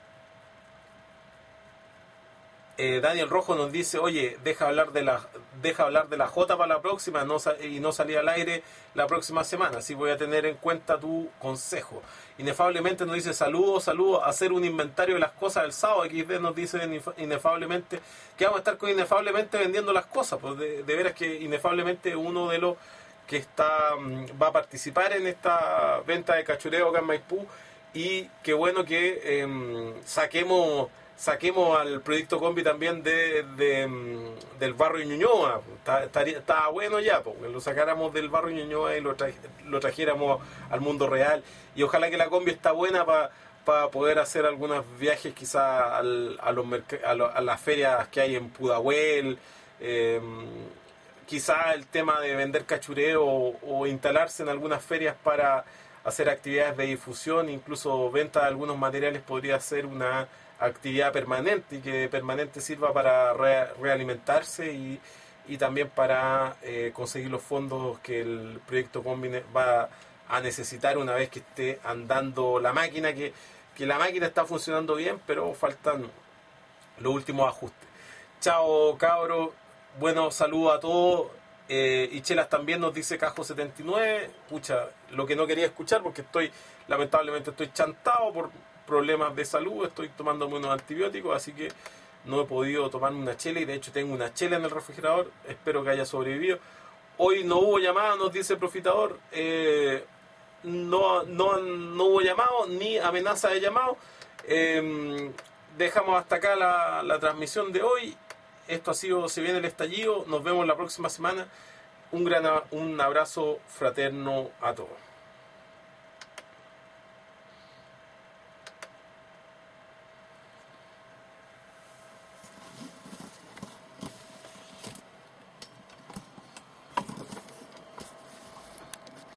Eh, Daniel Rojo nos dice, oye, deja hablar de la deja hablar de la J para la próxima, no y no salir al aire la próxima semana. Así voy a tener en cuenta tu consejo. Inefablemente nos dice, saludos, saludos, hacer un inventario de las cosas del sábado. X D nos dice inefablemente que vamos a estar con Inefablemente vendiendo las cosas. Pues de, de veras que Inefablemente uno de los que está va a participar en esta venta de cachureo acá en Maipú, y qué bueno que eh, saquemos saquemos al proyecto Combi también de, de del barrio Ñuñoa. Estaba bueno ya, pues, que lo sacáramos del barrio Ñuñoa y lo, tra lo trajéramos al mundo real, y ojalá que la Combi está buena para pa poder hacer algunos viajes quizás al, a, los a, lo, a las ferias que hay en Pudahuel, eh, quizás el tema de vender cachureo, o, o instalarse en algunas ferias para hacer actividades de difusión, incluso venta de algunos materiales podría ser una actividad permanente, y que permanente sirva para re, realimentarse y, y también para eh, conseguir los fondos que el proyecto Combine va a necesitar una vez que esté andando la máquina, que, que la máquina está funcionando bien, pero faltan los últimos ajustes. Chao, cabro. Bueno, saludos a todos. Eh, y Chelas también nos dice Cajo setenta y nueve. Pucha, lo que no quería escuchar, porque estoy, lamentablemente estoy chantado por problemas de salud, estoy tomando unos antibióticos, así que no he podido tomarme una chela, y de hecho tengo una chela en el refrigerador, espero que haya sobrevivido. Hoy no hubo llamada, nos dice el Profitador, eh, no, no, no hubo llamado, ni amenaza de llamado. Eh, dejamos hasta acá la, la transmisión de hoy. Esto ha sido Se viene el estallido, nos vemos la próxima semana. Un gran un abrazo fraterno a todos.